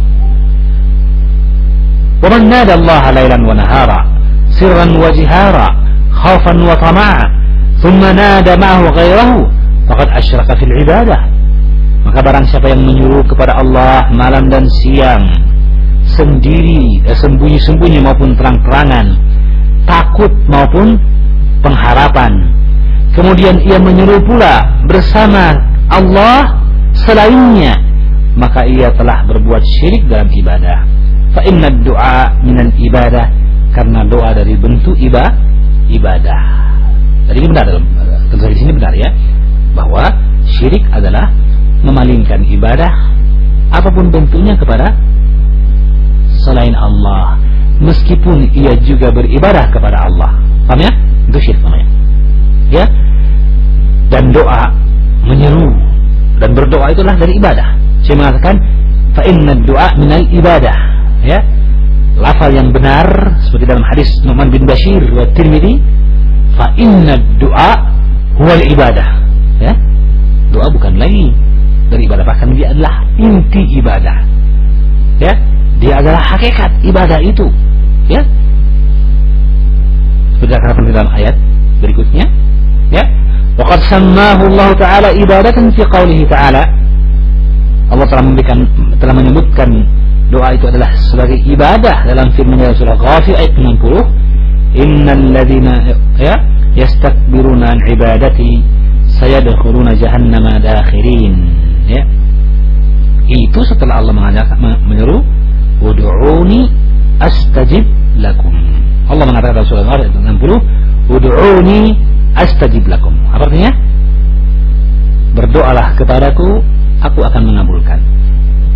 Wa man nada Allah lailan wa nahara sirran wa jihara khaufan wa tama'a thumma nada ma'ahu ghairahu faqad asyraka fil ibadah. Maka barang siapa yang menyuruh kepada Allah malam dan siang, sendiri, sembunyi-sembunyi maupun terang-terangan, takut maupun pengharapan, kemudian ia menyeru pula bersama Allah selainnya, maka ia telah berbuat syirik dalam ibadah. Fa inna du'a minal ibadah, karena doa dari bentuk ibadah. Jadi ini benar, tentu saja di sini benar, ya, bahwa syirik adalah memalingkan ibadah apapun bentuknya kepada selain Allah, meskipun ia juga beribadah kepada Allah. Paham, ya? Itu syirik namanya, ya. Dan doa, menyeru dan berdoa itulah dari ibadah. Saya mengatakan fa inna du'a minal ibadah, ya. Lafal yang benar seperti dalam hadis Nu'man bin Bashir wa Tirmidzi, fa inna du'a huwal ibadah, ya. Doa bukan lagi dari ibadah, bahkan dia adalah inti ibadah, ya. Dia adalah hakikat ibadah itu, ya. Sudah katakan dalam ayat berikutnya, ya. Waqad sammahu Allah Ta'ala ibadatan fi qawlihi Ta'ala. Allah telah menyebutkan doa itu adalah sebagai ibadah dalam firman-Nya surah Ghafir ayat 60. Innal ladzina yastakbiruna an ibadati sayadkhuluna jahannama dakhirin, ya. Itu setelah Allah menyeru ud'uni astajib lakum. Allah mengatakan dalam surah ayat 60, ud'uni astajib lakum. Apa artinya? Berdoalah kepadaku, aku akan mengabulkan.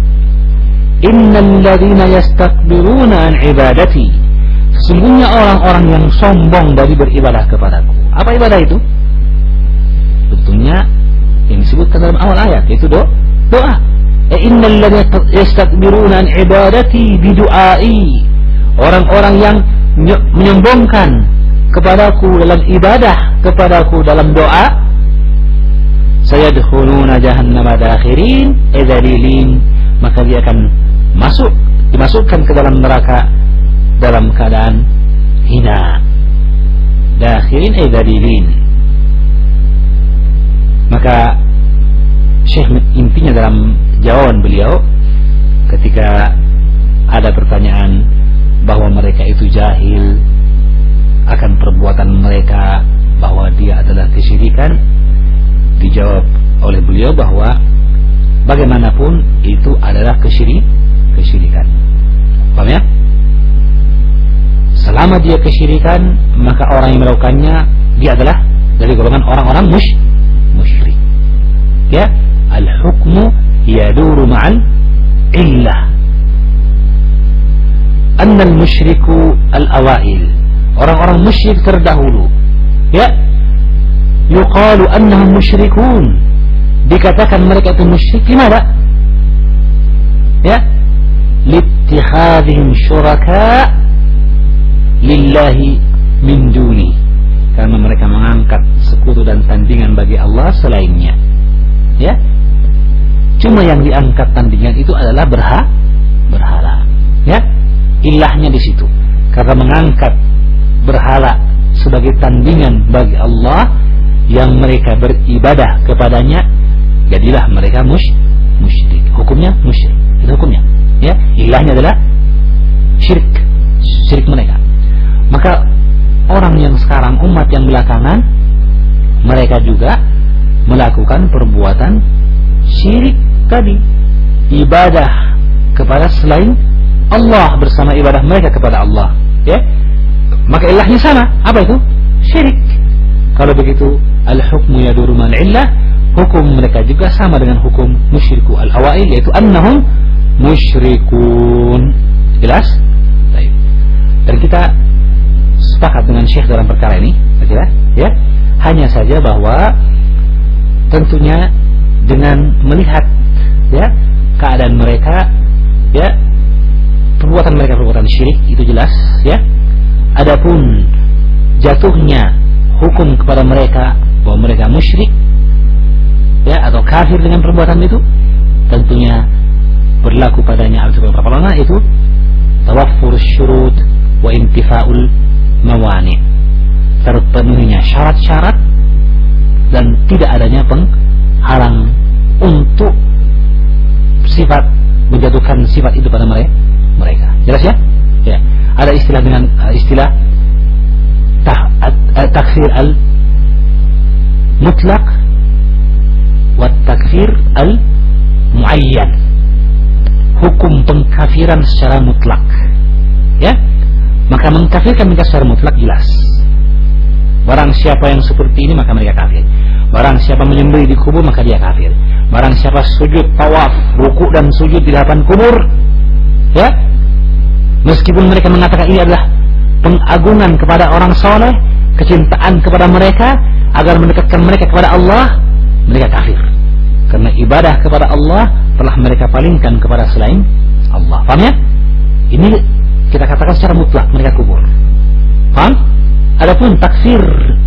innal ladzina yastakbiruna an ibadati, sesungguhnya orang-orang yang sombong dari beribadah kepadaku. Apa ibadah itu? Tentunya yang disebutkan dalam awal ayat, yaitu doa. Innal ladzina yastakbiruna an ibadati bidu'ai, orang-orang yang menyombongkan kepadaku dalam ibadah kepadaku dalam doa, sayadkhuluna jahannama dakhirin dzalilin, maka dia akan dimasukkan ke dalam neraka dalam keadaan hina. Dakhirin dzalilin. Maka Syekh intinya dalam jawaban beliau ketika ada pertanyaan bahwa mereka itu jahil akan perbuatan mereka, bahwa dia adalah kesyirikan, dijawab oleh beliau bahwa bagaimanapun itu adalah kesyirikan. Paham ya? Selama dia kesyirikan, maka orang yang melakukannya dia adalah dari golongan orang-orang musyrik. Ya, al-hukmu yaduru ma'al illah. Annal musyriku al-awail, orang-orang musyrik terdahulu, ya, yuqalu annahum musyrikun, dikatakan mereka itu musyrik. Kenapa? Ya, littihadihim syuraka lillahi min duni, karena mereka mengangkat sekutu dan tandingan bagi Allah selainnya. Ya, cuma yang diangkat tandingan itu adalah berhala. Ya, ilahnya di situ, karena mengangkat berhala sebagai tandingan bagi Allah yang mereka beribadah kepadanya, jadilah mereka musyrik. Hukumnya musyrik, itu hukumnya. Ya, ilahnya adalah syirik mereka. Maka orang yang sekarang, umat yang belakangan, mereka juga melakukan perbuatan syirik tadi, ibadah kepada selain Allah bersama ibadah mereka kepada Allah. Ya, maka ilahnya sama. Apa itu? Syirik. Kalau begitu, al-hukmu yaduru ma'al illah, hukum mereka juga sama dengan hukum musyriku al-awail, yaitu annahum musyrikun. Jelas? Baik. Dan kita sepakat dengan Syekh dalam perkara ini, ya. Hanya saja bahwa tentunya dengan melihat, ya, keadaan mereka, ya, perbuatan mereka perbuatan syirik itu jelas, ya. Adapun jatuhnya hukum kepada mereka bahwa mereka musyrik, ya, atau kafir dengan perbuatan itu, tentunya berlaku padanya beberapa ulama, itu tawaffur syurut wa intifa'ul mawani, terpenuhinya syarat-syarat dan tidak adanya penghalang untuk sifat, menjatuhkan sifat itu pada mereka. Jelas ya? Ya. Ada istilah dengan istilah takfir al-mutlaq wa takfir al-muayyan. Hukum pengkafiran secara mutlak. Ya? Maka mengkafirkan mereka secara mutlak jelas. Barang siapa yang seperti ini maka mereka kafir. Barang siapa menyembelih di kubur maka dia kafir. Barang siapa sujud, tawaf, ruku dan sujud di hadapan kubur, ya, meskipun mereka mengatakan ini adalah pengagungan kepada orang soleh, kecintaan kepada mereka agar mendekatkan mereka kepada Allah, mereka kafir. Karena ibadah kepada Allah telah mereka palingkan kepada selain Allah. Paham ya? Ini kita katakan secara mutlak mereka kubur. Paham? Adapun takfir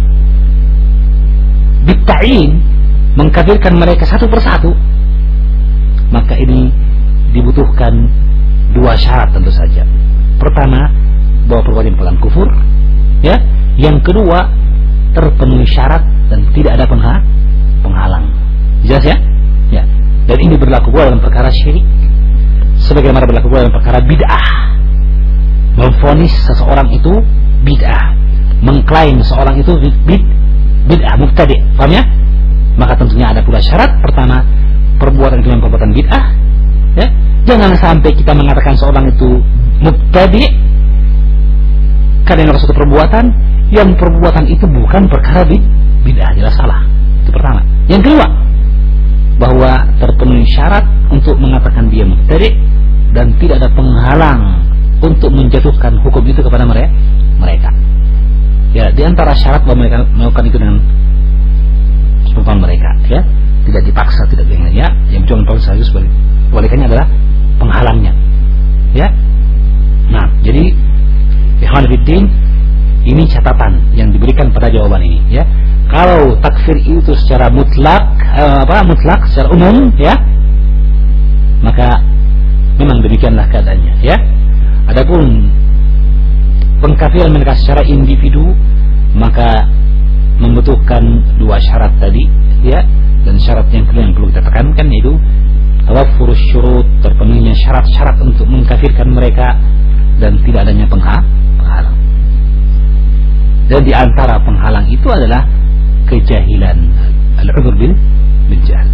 bitta'in, mengkafirkan mereka satu persatu, maka ini dibutuhkan dua syarat tentu saja. Pertama, bahwa perbuatan kufur, ya. Yang kedua, terpenuhi syarat dan tidak ada penghalang. Jelas ya? Ya. Dan ini berlaku pula dalam perkara syirik, sebagaimana berlaku pula dalam perkara bid'ah. Memvonis seseorang itu bid'ah, mengklaim seorang itu bid'ah, mubtadi'. Paham ya? Maka tentunya ada pula syarat. Pertama, perbuatan itu yang perbuatan bid'ah, ya. Jangan sampai kita mengatakan seorang itu mubtadi' karena suatu perbuatan yang perbuatan itu bukan perkara bid'ah, jelas salah. Itu pertama. Yang kedua, bahwa terpenuhi syarat untuk mengatakan dia mubtadi', dan tidak ada penghalang untuk menjatuhkan hukum itu kepada mereka. Ya, di antara syarat bahwa mereka melakukan itu dengan sepengetahuan mereka, ya, tidak dipaksa, tidak dengan, ya, yang cuma paksa itu sebalikannya adalah penghalangnya, ya. Nah, jadi ikhwan fillah, ini catatan yang diberikan pada jawaban ini, ya. Kalau takfir itu secara mutlak, mutlak secara umum, ya, maka memang demikianlah keadaannya, ya. Adapun pengkafiran mereka secara individu, maka membutuhkan dua syarat tadi, ya. Dan syarat yang kedua yang perlu kita tekankan yaitu tawaffurus syurut, terpenuhinya syarat-syarat untuk mengkafirkan mereka dan tidak adanya penghalang. Dan di antara penghalang itu adalah kejahilan, al-'udhr bil jahl.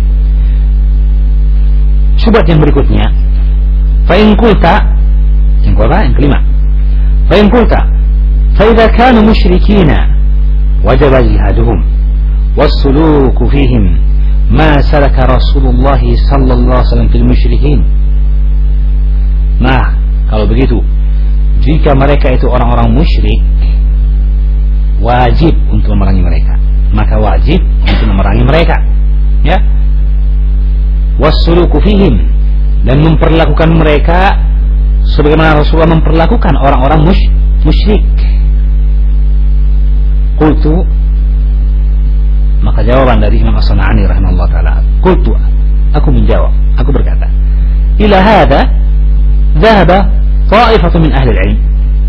Syubhat yang berikutnya, fa in qulta, yang kelima, fa in qulta fa idza kanu musyrikina wajaba jihaduhum was-suluku fihim ma salaka Rasulullah sallallahu alaihi wasallam fil musyrikin. Nah, kalau begitu, jika mereka itu orang-orang musyrik, wajib untuk memerangi mereka, maka wajib untuk memerangi mereka, ya. Was-suluku fihim, dan memperlakukan mereka sebagaimana Rasulullah memperlakukan orang-orang musyrik. Qultu, maka jawaban dari Imam As-San'ani rahimahullah ta'ala, qultu, aku menjawab, aku berkata, ila hadha dhahaba ta'ifatu min ahli al-ilm,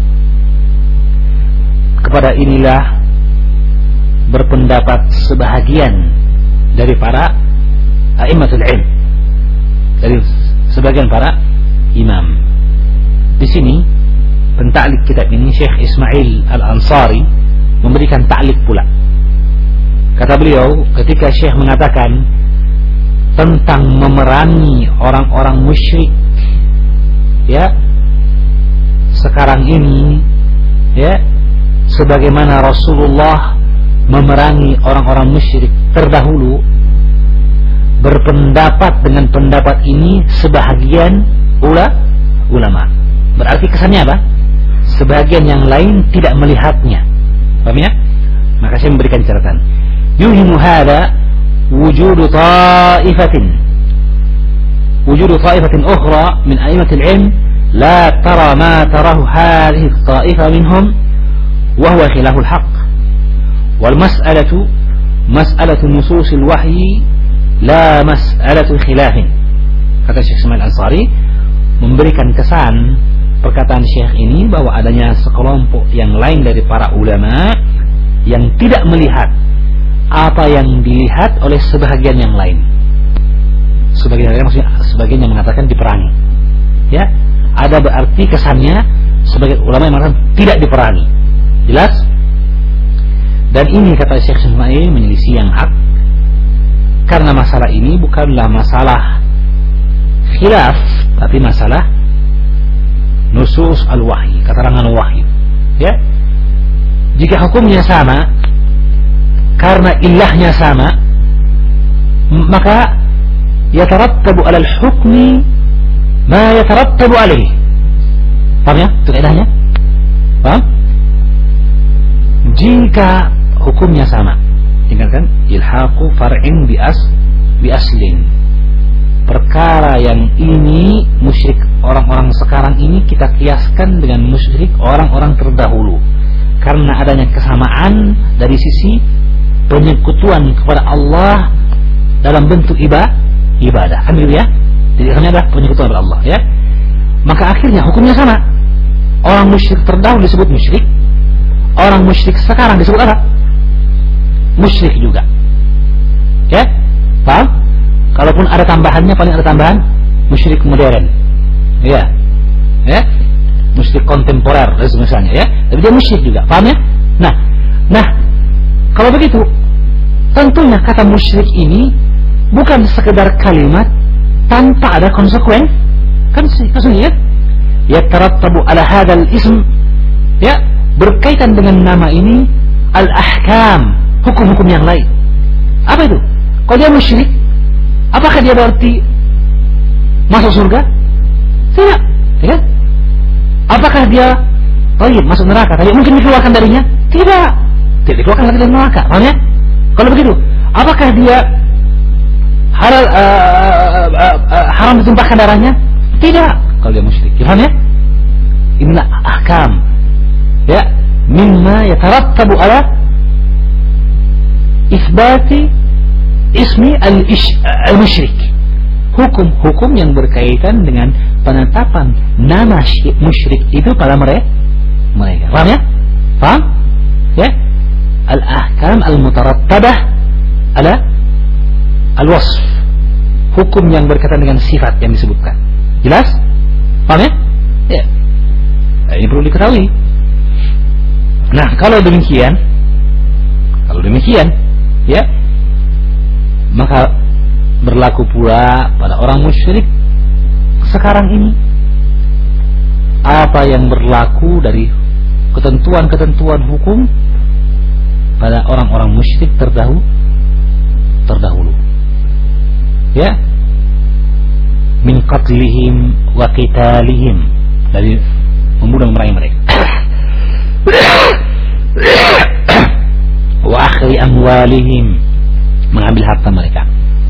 kepada inilah berpendapat sebahagian dari para a'immatul ilm, dari sebagian para imam. Di sini pentaklik kitab ini Syekh Ismail Al-Ansari memberikan taklik pula. Kata beliau, ketika Syekh mengatakan tentang memerangi orang-orang musyrik, ya, sekarang ini, ya, sebagaimana Rasulullah memerangi orang-orang musyrik terdahulu, berpendapat dengan pendapat ini sebahagian ulama. Berarti kesannya apa? Sebagian yang lain tidak melihatnya. Paham ya? Maka saya memberikan catatan. Yuhimu hadha wujudu ta'ifatin ukhra min a'immatil ilm la tara ma tarahu hadhihi ta'ifa minhum wa huwa khilaful haqq. Wal mas'alatu mas'alatu nususil wahyi la mas'alatu khilafin. Kata Syekh Ismail Ansari memberikan kesan perkataan Syekh ini bahwa adanya sekelompok yang lain dari para ulama yang tidak melihat apa yang dilihat oleh sebahagian yang lain. Sebagian yang lain maksudnya sebagian yang mengatakan diperangi. Ya, ada berarti kesannya sebagian ulama yang mengatakan tidak diperangi. Jelas? Dan ini kata Syekh Ismail menyelisih yang hak, karena masalah ini bukanlah masalah khilaf, tapi masalah nusus al-wahyi, keterangan wahyu. Ya, jika hukumnya sama, karena ilahnya sama, maka yatarattabu alal hukmi ma yatarattabu alaihi. Paham ya? Itu kaidahnya? Paham? Jika hukumnya sama, ingatkan ilhaqu far'in bi aslin. Perkara yang ini musyrik orang-orang sekarang ini kita kiaskan dengan musyrik orang-orang terdahulu, karena adanya kesamaan dari sisi penyekutuan kepada Allah dalam bentuk ibadah, kan gitu ya? Jadi ini adalah penyekutuan kepada Allah, ya. Maka akhirnya hukumnya sama. Orang musyrik terdahulu disebut musyrik, orang musyrik sekarang disebut apa? Musyrik juga. Ya? Paham? Kalaupun ada tambahannya, paling ada tambahan musyrik modern. Ya. Ya? Musyrik kontemporer misalnya, ya. Tapi dia musyrik juga. Paham ya? Nah, kalau begitu, tentunya kata musyrik ini bukan sekedar kalimat tanpa ada konsekuen. Kan maksudnya ya? Yatarattabu ala hadzal ism, ya, berkaitan dengan nama ini al-ahkam, hukum-hukum yang lain. Apa itu? Kalau dia musyrik, apakah dia berarti masuk surga? Tidak, ya. Apakah dia masuk neraka? Tapi mungkin dikeluarkan darinya? Tidak dikeluarkan dari neraka. Paham ya? Kalau begitu, apakah dia haram ditumpahkan darahnya? Tidak. Kalau dia musyrik, paham ya? Inna ahkam, ya, mimma yatarattabu ala isbati ismi al-musyrik. Hukum-hukum yang berkaitan dengan penetapan nama musyrik itu pada mereka. Paham ya? Paham? Ya? Al-ahkam al-mutarattabah ala al-wasf. Hukum yang berkaitan dengan sifat yang disebutkan. Jelas? Paham ya? Ya. Nah, ini perlu diketahui. Nah, kalau demikian, ya, maka berlaku pula pada orang musyrik sekarang ini apa yang berlaku dari ketentuan-ketentuan hukum pada orang-orang musyrik terdahulu, ya, min qatlihim wa qitalihim, dari membunuh merangi mereka, wa akhli amwalihim, mengambil harta mereka,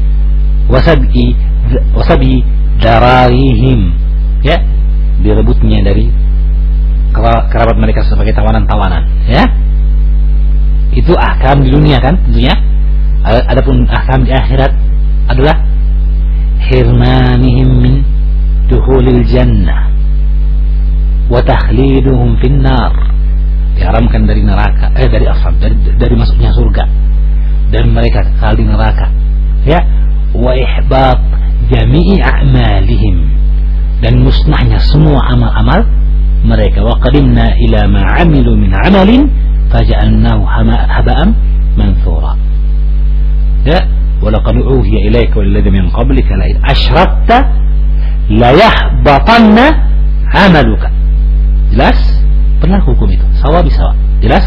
wasabi dararihim, ya, direbutnya dari kerabat mereka sebagai tawanan-tawanan, ya. Itu ahkam di dunia kan tentunya. Adapun ahkam di akhirat adalah hirmanihim min dukhulil jannah wa takhliduhum finnar, diharamkan dari neraka, dari masuknya surga, dan mereka kekal di neraka, ya. Wa ihbat jami'i a'malihim, dan musnahnya semua amal-amal mereka. Wa qadimna ila ma 'amilu min 'amalin faja'alnahu haba'an manthura, ya. Wa laqad uhiya ilayka wal ladzi min qablika la in asyrakta la yahbatanna 'amaluka. Jelas? Berlaku hukum itu sawa bisawa. Jelas?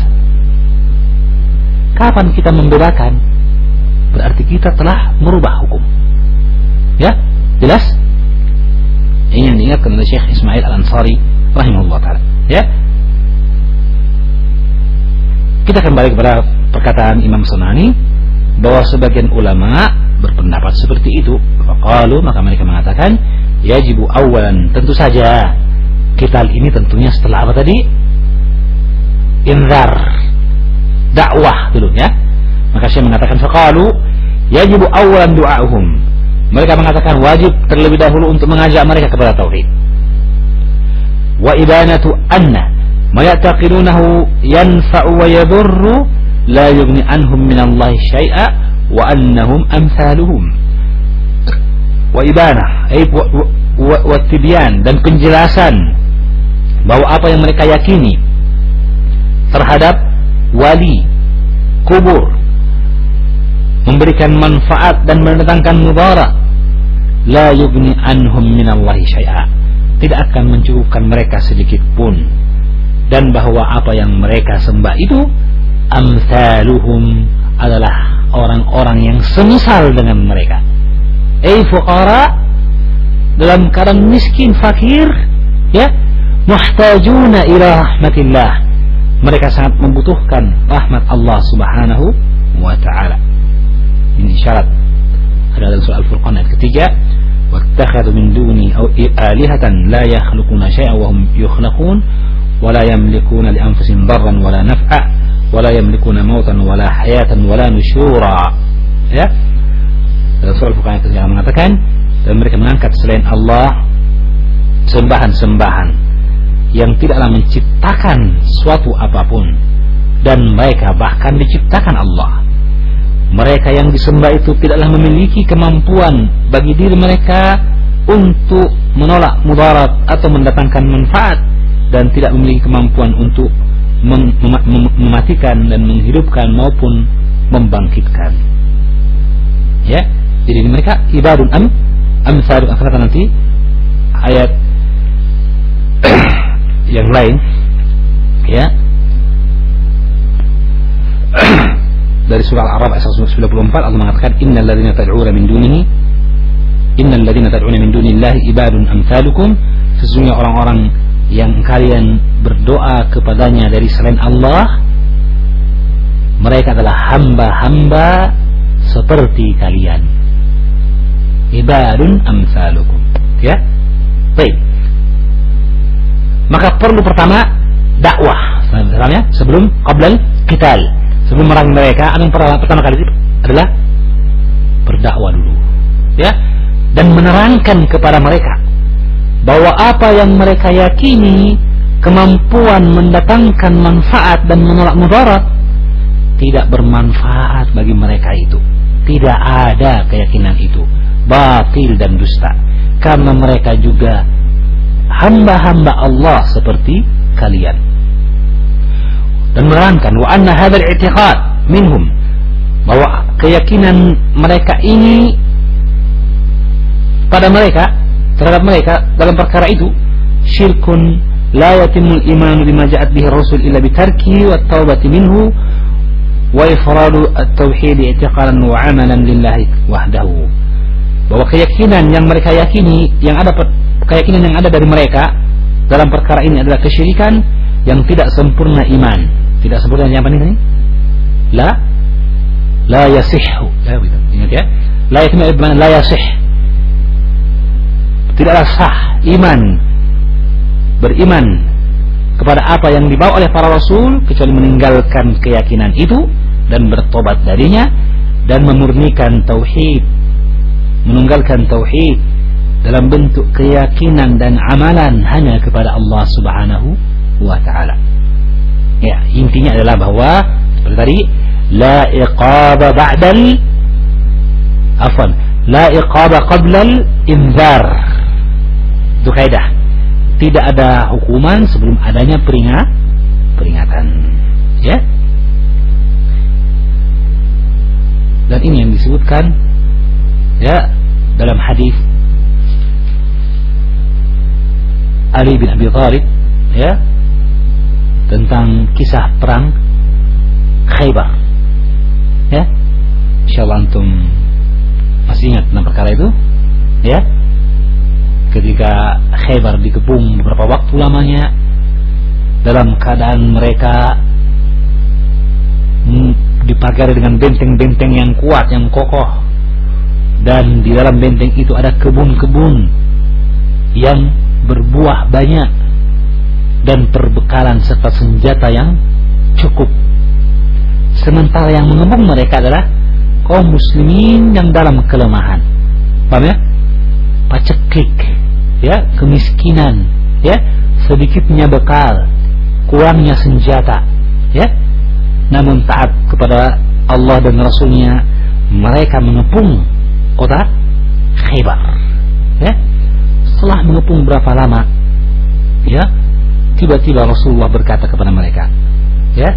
Kapan kita membedakan? Berarti kita telah merubah hukum, ya. Jelas? Ini yang diingatkan oleh Syekh Ismail Al-Ansari rahimahullah ta'ala, ya. Kita kembali kepada perkataan Imam Sunani bahwa sebagian ulama berpendapat seperti itu. Maka mereka mengatakan yajibu awalan, tentu saja qital ini tentunya setelah apa tadi? Inzar, dakwah dulu, ya. Maka saya mengatakan faqalu yajibu awalan du'a'uhum, mereka mengatakan wajib terlebih dahulu untuk mengajak mereka kepada tauhid. Wa ibanatu anna ma ya'taqidunahu yanfa'u wa yadurru la yughni anhum min Allah syai'a wa annahum amsaluhum. Wa ibanah wa tibyan, dan penjelasan bahwa apa yang mereka yakini terhadap wali, kubur, memberikan manfaat dan mendatangkan mudarat, la yughni anhum minallahi syai'a, tidak akan mencukupkan mereka sedikit pun, dan bahwa apa yang mereka sembah itu amsaluhum, adalah orang-orang yang semisal dengan mereka, fuqara, dalam keadaan miskin, fakir, ya, muhtajuna ila rahmatillah, mereka sangat membutuhkan rahmat Allah subhanahu wa ta'ala. Ini syarat ada dalam surah Al-Furqan ayat ketiga, wattakhadhu min duni alihatan la yakhluquna syai'an wa hum yukhlaqun wa la yamlikuna li anfusihim darran wa la naf'a wa la yamlikuna mautan wa la hayatan wa la nusyura, ya. Dalam surah Al-Furqan ayat ketiga mengatakan, dan mereka mengangkat selain Allah sembahan-sembahan yang tidaklah menciptakan suatu apapun, dan mereka bahkan diciptakan Allah. Mereka yang disembah itu tidaklah memiliki kemampuan bagi diri mereka untuk menolak mudarat atau mendatangkan manfaat, dan tidak memiliki kemampuan untuk mematikan dan menghidupkan maupun membangkitkan, ya. Jadi mereka ibadun amsalun, akan datang nanti ayat yang lain, ya, dari surah Al-A'raf ayat 194. Allah mengatakan innal ladzina tad'una min dunillahi ibadun amsalukum sesungguhnya orang-orang yang kalian berdoa kepadanya dari selain Allah, mereka adalah hamba-hamba seperti kalian, ibadun amsalukum. Ya, baik. Maka perlu pertama dakwah, sebelum qablal qital, sebelum merangi mereka. Yang pertama kali itu adalah berdakwah dulu, ya, dan menerangkan kepada mereka bahwa apa yang mereka yakini kemampuan mendatangkan manfaat dan menolak mudarat tidak bermanfaat bagi mereka itu. Tidak ada keyakinan itu, batil dan dusta, karena mereka juga hamba-hamba Allah seperti kalian. Dan menerangkan wa anna hadzal i'tiqad minhum, bahwa keyakinan mereka ini pada mereka, terhadap mereka dalam perkara itu, syirkun la yatimul iman bima ja'at bihi rasul illa bitarki wa taubati minhu wa ifradu at-tauhid i'tiqadan wa 'amalan lillahi wahdahu. Bahwa keyakinan yang mereka yakini, yang ada keyakinan yang ada dari mereka dalam perkara ini adalah kesyirikan yang tidak sempurna iman. Tidak sempurna yang apa ini? La yasihhu. Ya, betul. Ingat ya. La yatimul iman la yasih. Tidaklah sah iman, beriman kepada apa yang dibawa oleh para rasul kecuali meninggalkan keyakinan itu dan bertobat darinya dan memurnikan tauhid, menunggalkan tauhid dalam bentuk keyakinan dan amalan hanya kepada Allah Subhanahu wa taala. Ya, intinya adalah bahwa seperti tadi, la iqaba ba'dal afwan, la iqaba qablal inzar. Itu kaidah. Tidak ada hukuman sebelum adanya peringatan. Ya. Dan ini yang disebutkan ya dalam hadis Ali bin Abi Thalib, ya, tentang kisah perang Khaybar. Ya. Insyaallah antum masih ingat tentang perkara itu, ya. Ketika Khaybar dikepung beberapa waktu lamanya dalam keadaan mereka dipagari dengan benteng-benteng yang kuat, yang kokoh, dan di dalam benteng itu ada kebun-kebun yang berbuah banyak dan perbekalan serta senjata yang cukup. Sementara yang mengepung mereka adalah kaum muslimin yang dalam kelemahan. Paham ya? Paceklik, ya, kemiskinan, ya, sedikitnya bekal, kurangnya senjata, ya. Namun taat kepada Allah dan Rasulnya, mereka mengepung kota Khaybar, ya. Setelah mengepung berapa lama, ya, tiba-tiba Rasulullah berkata kepada mereka, ya,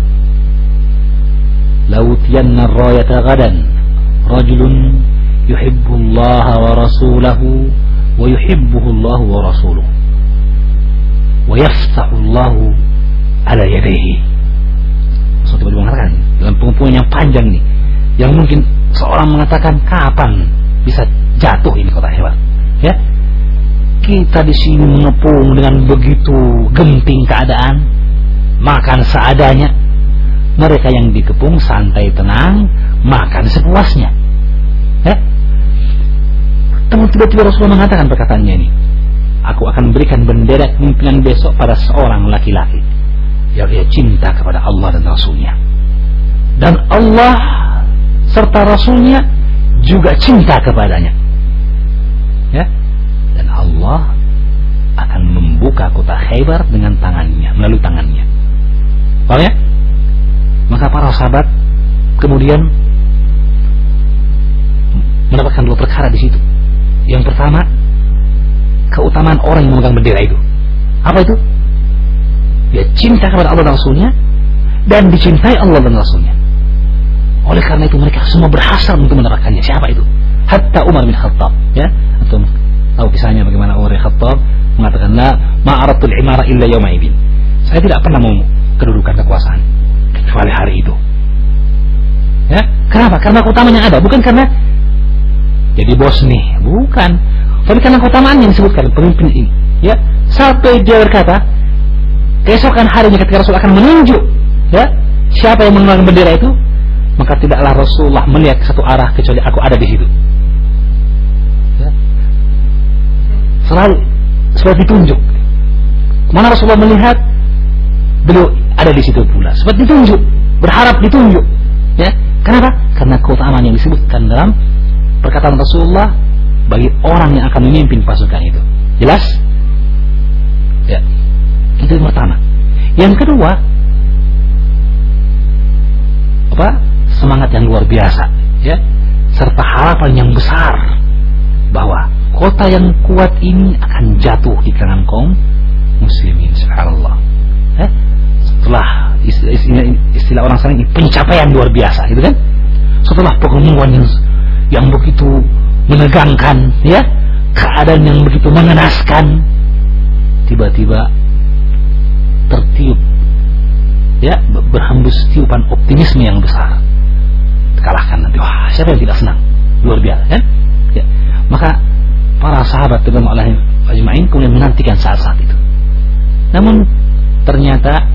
lautiyanna rayata gadan rajulun yuhibbullaha wa rasulahu wa yuhibbuhullahu wa rasuluhu wa yaftahullahu ala yadayhi. Suatu mengatakan dalam pengepungan yang panjang nih, yang mungkin seorang mengatakan kapan bisa jatuh ini kota Khaybar, ya. Kita di sini mengepung dengan begitu genting keadaan, makan seadanya. Mereka yang dikepung santai tenang, makan sepuasnya, ya. Tiba-tiba Rasulullah mengatakan perkataannya ini, aku akan berikan bendera kepemimpinan besok pada seorang laki-laki yang ia cinta kepada Allah dan Rasulnya, dan Allah serta Rasulnya juga cinta kepadanya, ya. Dan Allah akan membuka kota Khaybar dengan tangannya, melalui tangannya. Paham ya? Maka para sahabat kemudian mendapatkan dua perkara di situ. Yang pertama, keutamaan orang yang memegang bendera itu. Apa itu? Dia cinta kepada Allah dan Rasulnya, dan dicintai Allah dan Rasulnya. Oleh karena itu mereka semua berhasrat untuk mendapatkannya. Siapa itu? Hatta Umar bin Khattab, ya. Atau tahu kisahnya bagaimana Umar bin Khattab mengatakan, la ma'aratul imara illa yawma idin. Saya tidak pernah mau kedudukan kekuasaan kecuali hari itu. Ya, kenapa? Karena keutamanya ada, bukan karena jadi bos nih, bukan. Tapi karena keutamaan yang disebutkan pemimpin ini. ya, sampai dia berkata keesokan harinya ketika Rasul akan menunjuk, ya, siapa yang mengibarkan bendera itu, maka tidaklah Rasulullah melihat ke satu arah kecuali aku ada di situ. Ya. Selalu ditunjuk. Mana Rasulullah melihat, beliau ada di situ pula. Seperti ditunjuk, berharap ditunjuk. Ya, kenapa? Karena keutamaan yang disebutkan dalam perkataan Rasulullah bagi orang yang akan memimpin pasukan itu. Jelas? Ya. Itu yang pertama. Yang kedua, apa? Semangat yang luar biasa, ya, serta harapan yang besar bahwa kota yang kuat ini akan jatuh di tangan kaum muslimin. Subhanallah. Ya? Setelah istilah orang sana ini pencapaian luar biasa, gitu kan? Setelah pengemuan yang begitu menegangkan, ya, keadaan yang begitu mengenaskan, tiba-tiba tertiup, ya, berhembus tiupan optimisme yang besar. Kalahkan nanti, wah, siapa yang tidak senang? Luar biasa, kan? Ya. Maka para sahabat radhiyallahu anhum ajma'in kemudian menantikan saat-saat itu. Namun ternyata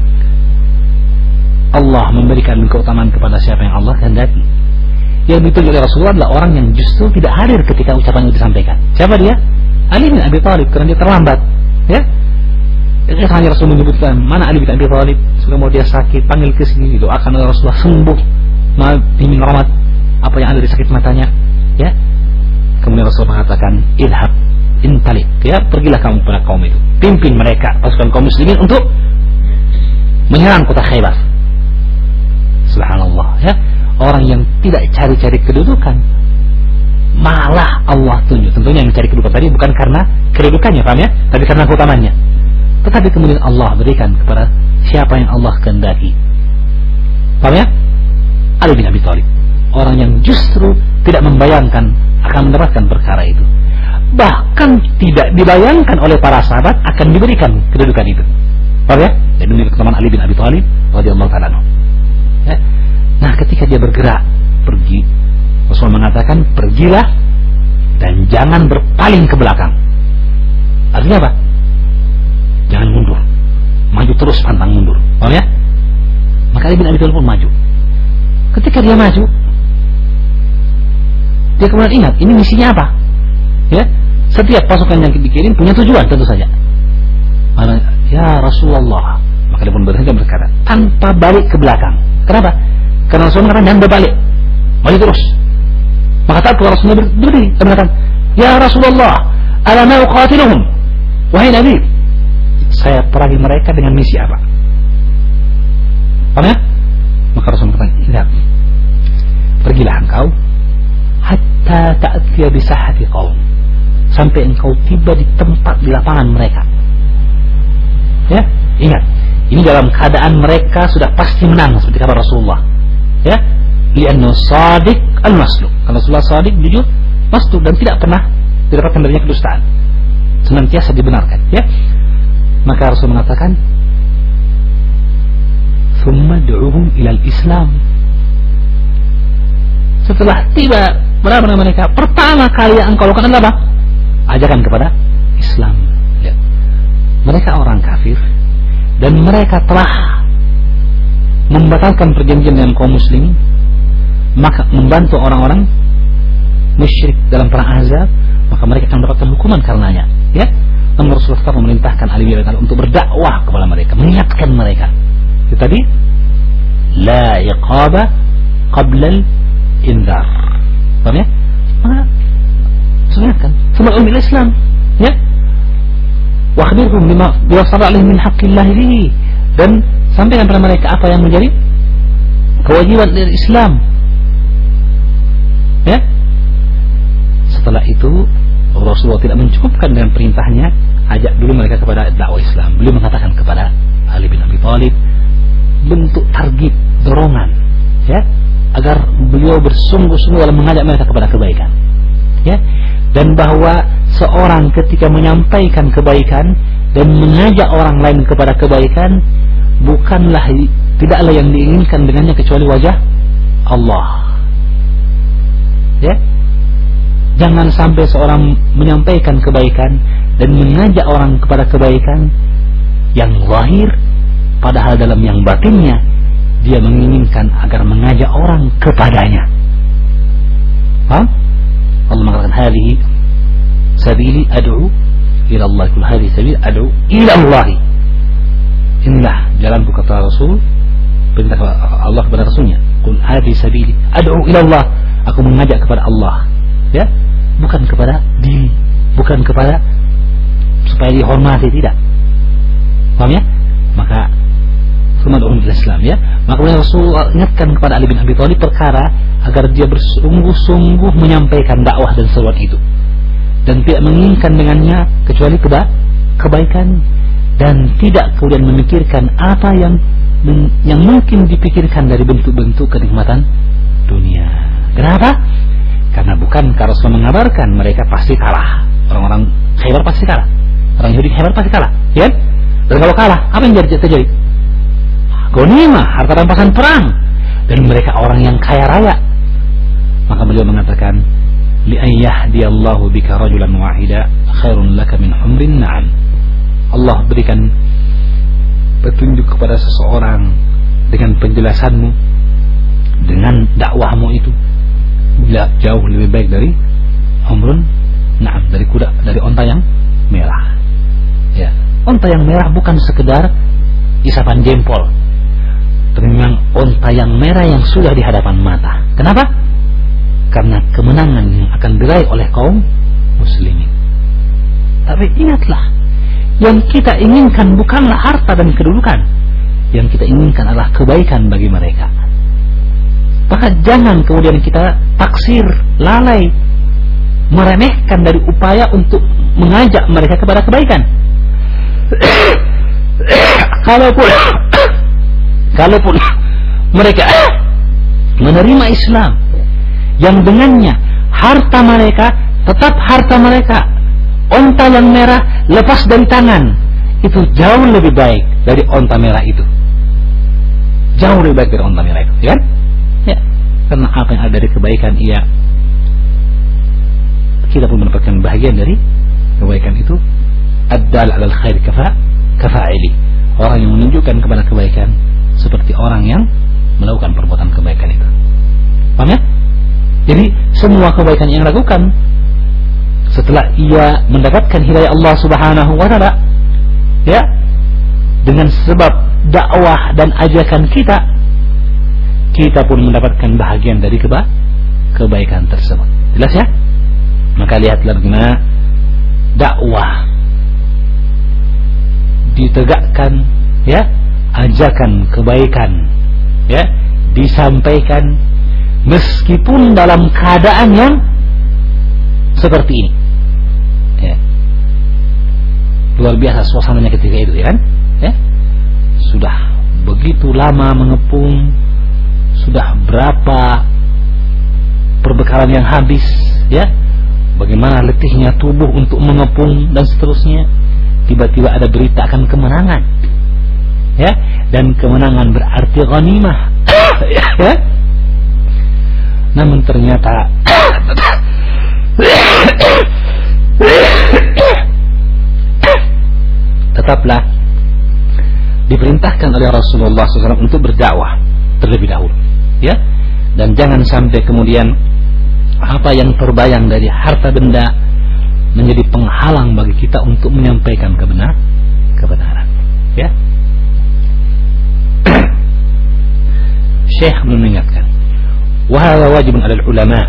Allah memberikan keutamaan kepada siapa yang Allah kehendaki. Yang ditunjuk oleh Rasulullah adalah orang yang justru tidak hadir ketika ucapan itu disampaikan. Siapa dia? Ali bin Abi Thalib, karena dia terlambat, ya. Hanya Rasul menyebutkan mana Ali bin Abi Thalib, sudah mau dia sakit, panggil ke sini, doakan oleh Rasulullah sembuh, dimin rahmat apa yang ada di sakit matanya, ya. Kemudian Rasul mengatakan, idhab intalik, ya, pergilah kamu kepada kaum itu, pimpin mereka pasukan kaum muslimin untuk menyerang kota Khaybar. Subhanallah, ya, orang yang tidak cari-cari kedudukan malah Allah tunjuk. Tentunya yang mencari kedudukan tadi bukan karena kedudukannya, paham ya, tapi karena keutamanya. Tetapi kemudian Allah berikan kepada siapa yang Allah kehendaki. Paham ya? Ali bin Abi Thalib, orang yang justru tidak membayangkan akan mendapatkan perkara itu. Bahkan tidak dibayangkan oleh para sahabat akan diberikan kedudukan itu. Paham ya? Dan ini keutamaan Ali bin Abi Thalib radhiyallahu ta'ala anhu. Ya? Nah, ketika dia bergerak pergi, Rasulullah mengatakan, pergilah dan jangan berpaling ke belakang. Artinya apa? Jangan mundur, maju terus, pantang mundur. Paham ya? Maka Ali bin Abi Thalib pun maju. Ketika dia maju, dia kemudian ingat, ini misinya apa? Ya, setiap pasukan yang dikirim punya tujuan, tentu saja. Ya Rasulullah, maka dia pun berhenti berkata, tanpa balik ke belakang. Kenapa? Karena Rasulullah mengatakan jangan berbalik, maju terus. Maka saat Rasulullah berdiri, dia mengatakan, ya Rasulullah, ala ma uqatiluhum, wahai Nabi, saya perangi mereka dengan misi apa? Paham ya? Maka Rasulullah mengatakan, tidak, pergilah engkau hatta ta'tiya bi sahati qaum, sampai engkau tiba di tempat, di lapangan mereka. Ya, ingat, ini dalam keadaan mereka sudah pasti menang seperti kata Rasulullah. Ya, li'annahu shadiq al-masduq. Karena Rasulullah shadiq, jujur, masduq, dan tidak pernah didapatkan darinya kedustaan, senantiasa dibenarkan. Ya, maka Rasul mengatakan, thumma du'uhum ilal Islam. Setelah tiba benar-benar mereka, pertama kali yang engkau lakukan adalah apa? Ajakan kepada Islam. Ya. Mereka orang kafir dan mereka telah membatalkan perjanjian dengan kaum muslimin, maka membantu orang-orang musyrik dalam perang Ahzab, maka mereka akan mendapatkan hukuman karenanya. Ya. Dan Rasulullah tetap memerintahkan Ali bin Abi Thalib untuk berdakwah kepada mereka, mengingatkan mereka. Itu tadi, la iqaba qabla al-indhar. Paham ya? Maka ingatkan, semua umil Islam, ya. Wa akhbirhum bima yasara alaihim min haqqillahi bihi, dan sampaikan kepada mereka apa yang menjadi kewajiban dari Islam. Ya. Setelah itu Rasulullah tidak mencukupkan dengan perintahnya, ajak dulu mereka kepada dakwah Islam. Beliau mengatakan kepada Ali bin Abi Thalib bentuk targib, dorongan, ya, agar beliau bersungguh-sungguh dalam mengajak mereka kepada kebaikan. Ya, dan bahwa seorang ketika menyampaikan kebaikan dan mengajak orang lain kepada kebaikan, tidaklah yang diinginkan dengannya kecuali wajah Allah. Ya, jangan sampai seorang menyampaikan kebaikan dan mengajak orang kepada kebaikan yang zahir, padahal dalam yang batinnya dia menginginkan agar mengajak orang kepadanya. Paham? Allah mengatakan hadhihi sabili ad'u ila Allah, kul hadhihi sabili ad'u ila Allah. Inilah jalanku, kata Rasul, perintah Allah kepada Rasulnya, kul hadhihi sabili ad'u ila Allah, aku mengajak kepada Allah, ya, bukan kepada diri, bukan kepada supaya dihormati, tidak. Paham ya? Maka Sumadul Islam, ya. Maka Rasul ingatkan kepada Ali bin Abi Thalib perkara agar dia bersungguh-sungguh menyampaikan dakwah dan seruan itu, dan tidak menginginkan dengannya kecuali kebaikan, dan tidak kemudian memikirkan apa yang mungkin dipikirkan dari bentuk-bentuk kenikmatan dunia. Kenapa? Karena bukankah Rasul mengabarkan mereka pasti kalah, orang-orang Khaybar pasti kalah, orang Yahudi Khaybar pasti kalah, ya? Dan kalau kalah, apa yang terjadi? Ghanimah, harta rampasan perang, dan mereka orang yang kaya raya. Maka beliau mengatakan, li an yahdiyallahu bika rajulan wahida khairun laka min humrin na'am. Allah berikan petunjuk kepada seseorang dengan penjelasanmu, dengan dakwahmu itu, bila jauh lebih baik dari humrun na'am, dari kuda, dari onta yang merah. Ya, onta yang merah bukan sekedar isapan jempol, tapi memang onta yang merah yang sudah di hadapan mata. Kenapa? Karena kemenangan yang akan diraih oleh kaum muslimin. Tapi ingatlah, yang kita inginkan bukanlah harta dan kedudukan, yang kita inginkan adalah kebaikan bagi mereka. Maka jangan kemudian kita taksir, lalai, meremehkan dari upaya untuk mengajak mereka kepada kebaikan. Kalaupun mereka menerima Islam yang dengannya harta mereka tetap harta mereka, onta yang merah lepas dari tangan, itu jauh lebih baik dari onta merah itu, jauh lebih baik dari onta merah itu, ya kan? Ya, karena apa yang ada dari kebaikan, iya, kita pun mendapatkan bahagian dari kebaikan itu. Ad-dal 'alal khair kafa'ili, orang yang menunjukkan kepada kebaikan seperti orang yang melakukan perbuatan kebaikan itu. Paham ya? Jadi semua kebaikan yang dilakukan setelah ia mendapatkan hidayah Allah Subhanahu wa taala, ya, dengan sebab dakwah dan ajakan kita pun mendapatkan bahagian dari kebaikan tersebut. Jelas ya? Maka lihatlah bagaimana dakwah ditegakkan, ya, ajakan kebaikan, ya, disampaikan meskipun dalam keadaan yang seperti ini, ya. Luar biasa suasananya ketika itu, ya kan? Ya, sudah begitu lama mengepung, sudah berapa perbekalan yang habis, ya, bagaimana letihnya tubuh untuk mengepung dan seterusnya. Tiba-tiba ada berita akan kemenangan, ya, dan kemenangan berarti ghanimah, ya. Namun ternyata tetaplah diperintahkan oleh Rasulullah SAW untuk berdakwah terlebih dahulu, ya, dan jangan sampai kemudian apa yang terbayang dari harta benda menjadi penghalang bagi kita untuk menyampaikan kebenaran, ya. Syekh mengingatkan, wa hadha wajibun 'alal ulama,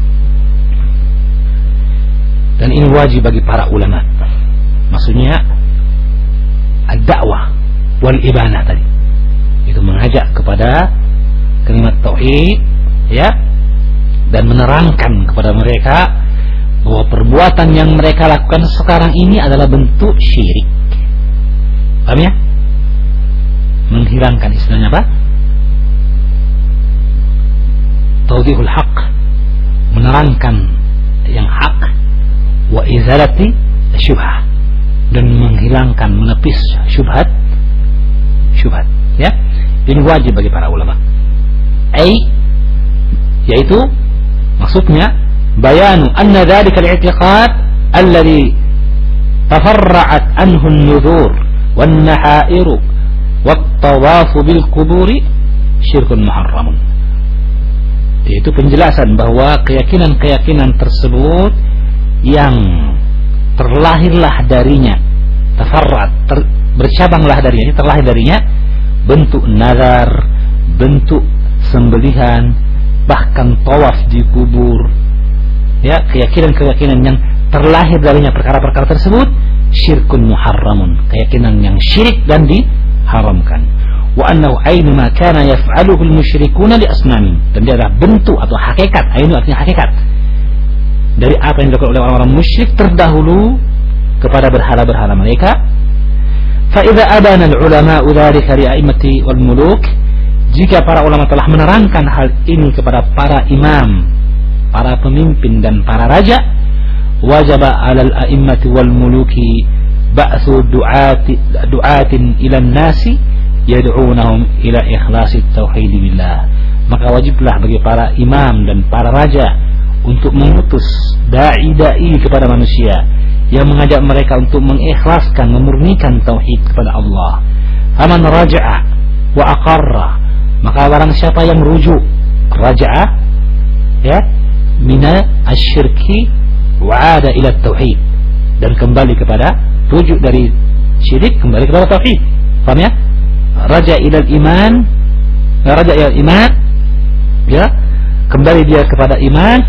dan ini wajib bagi para ulama. Maksudnya ad-da'wah wal ibanah tadi, itu mengajak kepada kalimat tauhid, ya, dan menerangkan kepada mereka bahwa perbuatan yang mereka lakukan sekarang ini adalah bentuk syirik. Paham ya? Menghilangkan, istilahnya apa? Tawdihul haq, menerangkan yang hak, wa izalati syubhah, dan menghilangkan, menepis syubhat, ya. Ini wajib bagi para ulama. Yaitu maksudnya bayanu anna dzalika al-i'tiqad alladhi tafarra'at anhu an-nuzur wan-nahairu wat-tawafu bil quburi syirkun muharramun. Itu penjelasan bahwa keyakinan-keyakinan tersebut yang terlahirlah darinya, tafarra'at, bercabanglah darinya, terlahir darinya bentuk nazar, bentuk sembelihan, bahkan tawaf di kubur, ya, keyakinan-keyakinan yang terlahir darinya perkara-perkara tersebut syirkun muharramun, keyakinan yang syirik dan diharamkan. Wa annahu ainu ma kana yaf'aluhu al-musyrikuna li asnamin, dan dia adalah bentuk atau hakikat, ainu artinya hakikat, dari apa yang dilakukan oleh orang-orang musyrik terdahulu kepada berhala-berhala mereka. Fa idza adana al-ulama'u dzalika li a'immati wal muluk, jika para ulama telah menerangkan hal ini kepada para imam, para pemimpin dan para raja, wajaba 'alal a'immati wal muluki ba'tsu du'atin ila an-nasi yad'unahum ila ikhlasi tauhid billah. Maka wajiblah bagi para imam dan para raja untuk mengutus dai-dai kepada manusia yang mengajak mereka untuk mengikhlaskan, memurnikan tauhid kepada Allah. Faman raja'a wa aqarra, maka barang siapa yang rujuk, raja'a, ya, mina asyirki wa ada ila tauhid, dan kembali kepada, rujuk dari syirik kembali kepada tauhid. Paham ya? Raja ila iman, raja ila iman, ya, kembali dia kepada iman,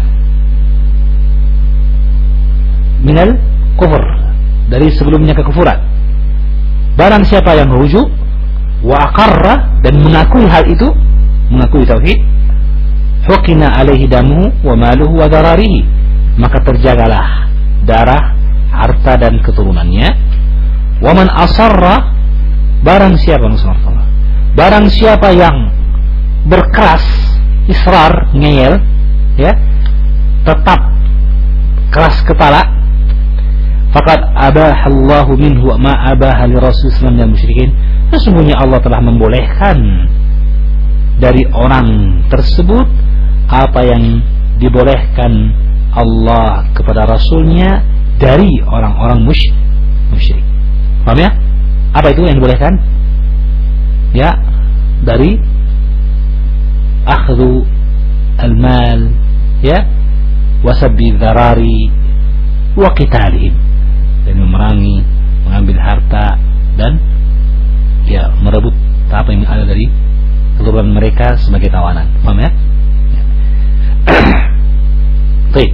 minal kufur, dari sebelumnya kekufuran. Barang siapa yang rujuk wa aqarra, dan mengakui hal itu, mengakui tauhid, hukina alaihi damu wa maluhu wa dararihi, maka terjagalah darah, harta dan keturunannya. Wa man asarra, barang siapa yang berkeras, israr, ngeyel, ya, tetap keras kepala, faqad abahallahu minhu ma abaha li rasul sallallahu alaihi musyrikin, sesungguhnya Allah telah membolehkan dari orang tersebut apa yang dibolehkan Allah kepada Rasulnya dari orang-orang musyrik. Paham ya? Apa itu yang dibolehkan? Ya, dari akhdhu al-mal, ya, wasabbi dharari wa qitalihim, dan memerangi, mengambil harta, dan ya, merebut apa yang ada dari keturunan mereka sebagai tawanan. Paham ya? Baik.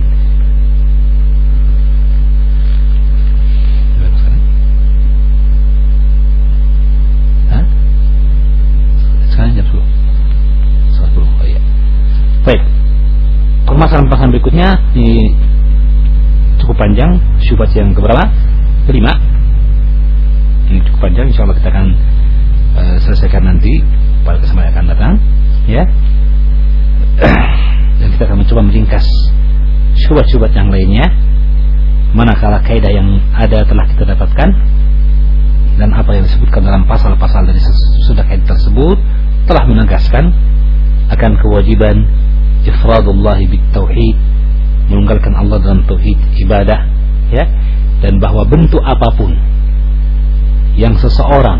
Sekarang jam 10. Oh iya. Baik. Permasalahan berikutnya ini cukup panjang, syubhat yang keberapa? Kelima. Ini cukup panjang, insyaallah kita akan selesaikan nanti pada kesempatan yang akan datang, ya. Dan kita akan mencoba meringkas syubhat-syubhat yang lainnya, manakala kaidah yang ada telah kita dapatkan, dan apa yang disebutkan dalam pasal-pasal dari sudah kaidah tersebut telah menegaskan akan kewajiban ifradullah bitauhid, menunggalkan Allah dalam tauhid ibadah, ya, dan bahwa bentuk apapun yang seseorang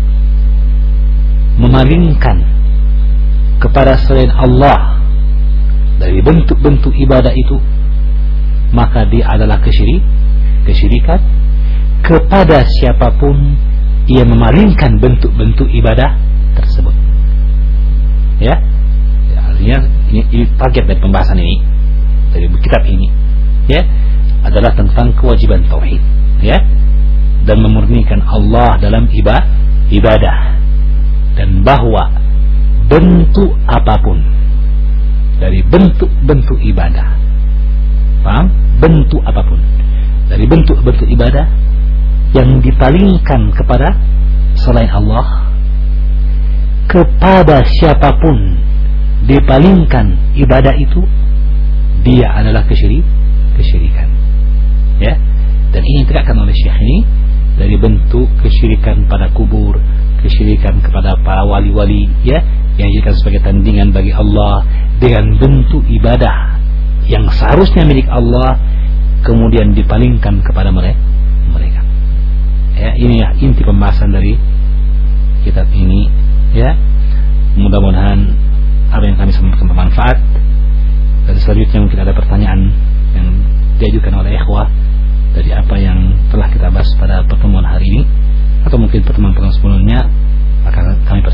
memalingkan kepada selain Allah dari bentuk-bentuk ibadah itu, maka dia adalah kesyirikan kepada siapapun ia memalingkan bentuk-bentuk ibadah tersebut. Ya, artinya ini target dari pembahasan ini, dari kitab ini, ya, adalah tentang kewajiban tauhid, ya, dan memurnikan Allah dalam ibadah, dan bahwa bentuk apapun dari bentuk-bentuk ibadah, paham? Bentuk apapun dari bentuk-bentuk ibadah yang dipalingkan kepada selain Allah, kepada siapapun dipalingkan ibadah itu, dia adalah kesyirikan, ya. Dan ini ditegakkan oleh Syekh ini dari bentuk kesyirikan pada kubur, kesyirikan kepada para wali-wali, ya, yang dijadikan sebagai tandingan bagi Allah, dengan bentuk ibadah yang seharusnya milik Allah kemudian dipalingkan kepada mereka. Ya, ini ya inti pembahasan dari kitab ini ya. Mudah-mudahan apa yang kami sampaikan bermanfaat. Dan selanjutnya mungkin ada pertanyaan yang diajukan oleh ikhwah dari apa yang telah kita bahas pada pertemuan hari ini, atau mungkin pertemuan sebelumnya, maka kami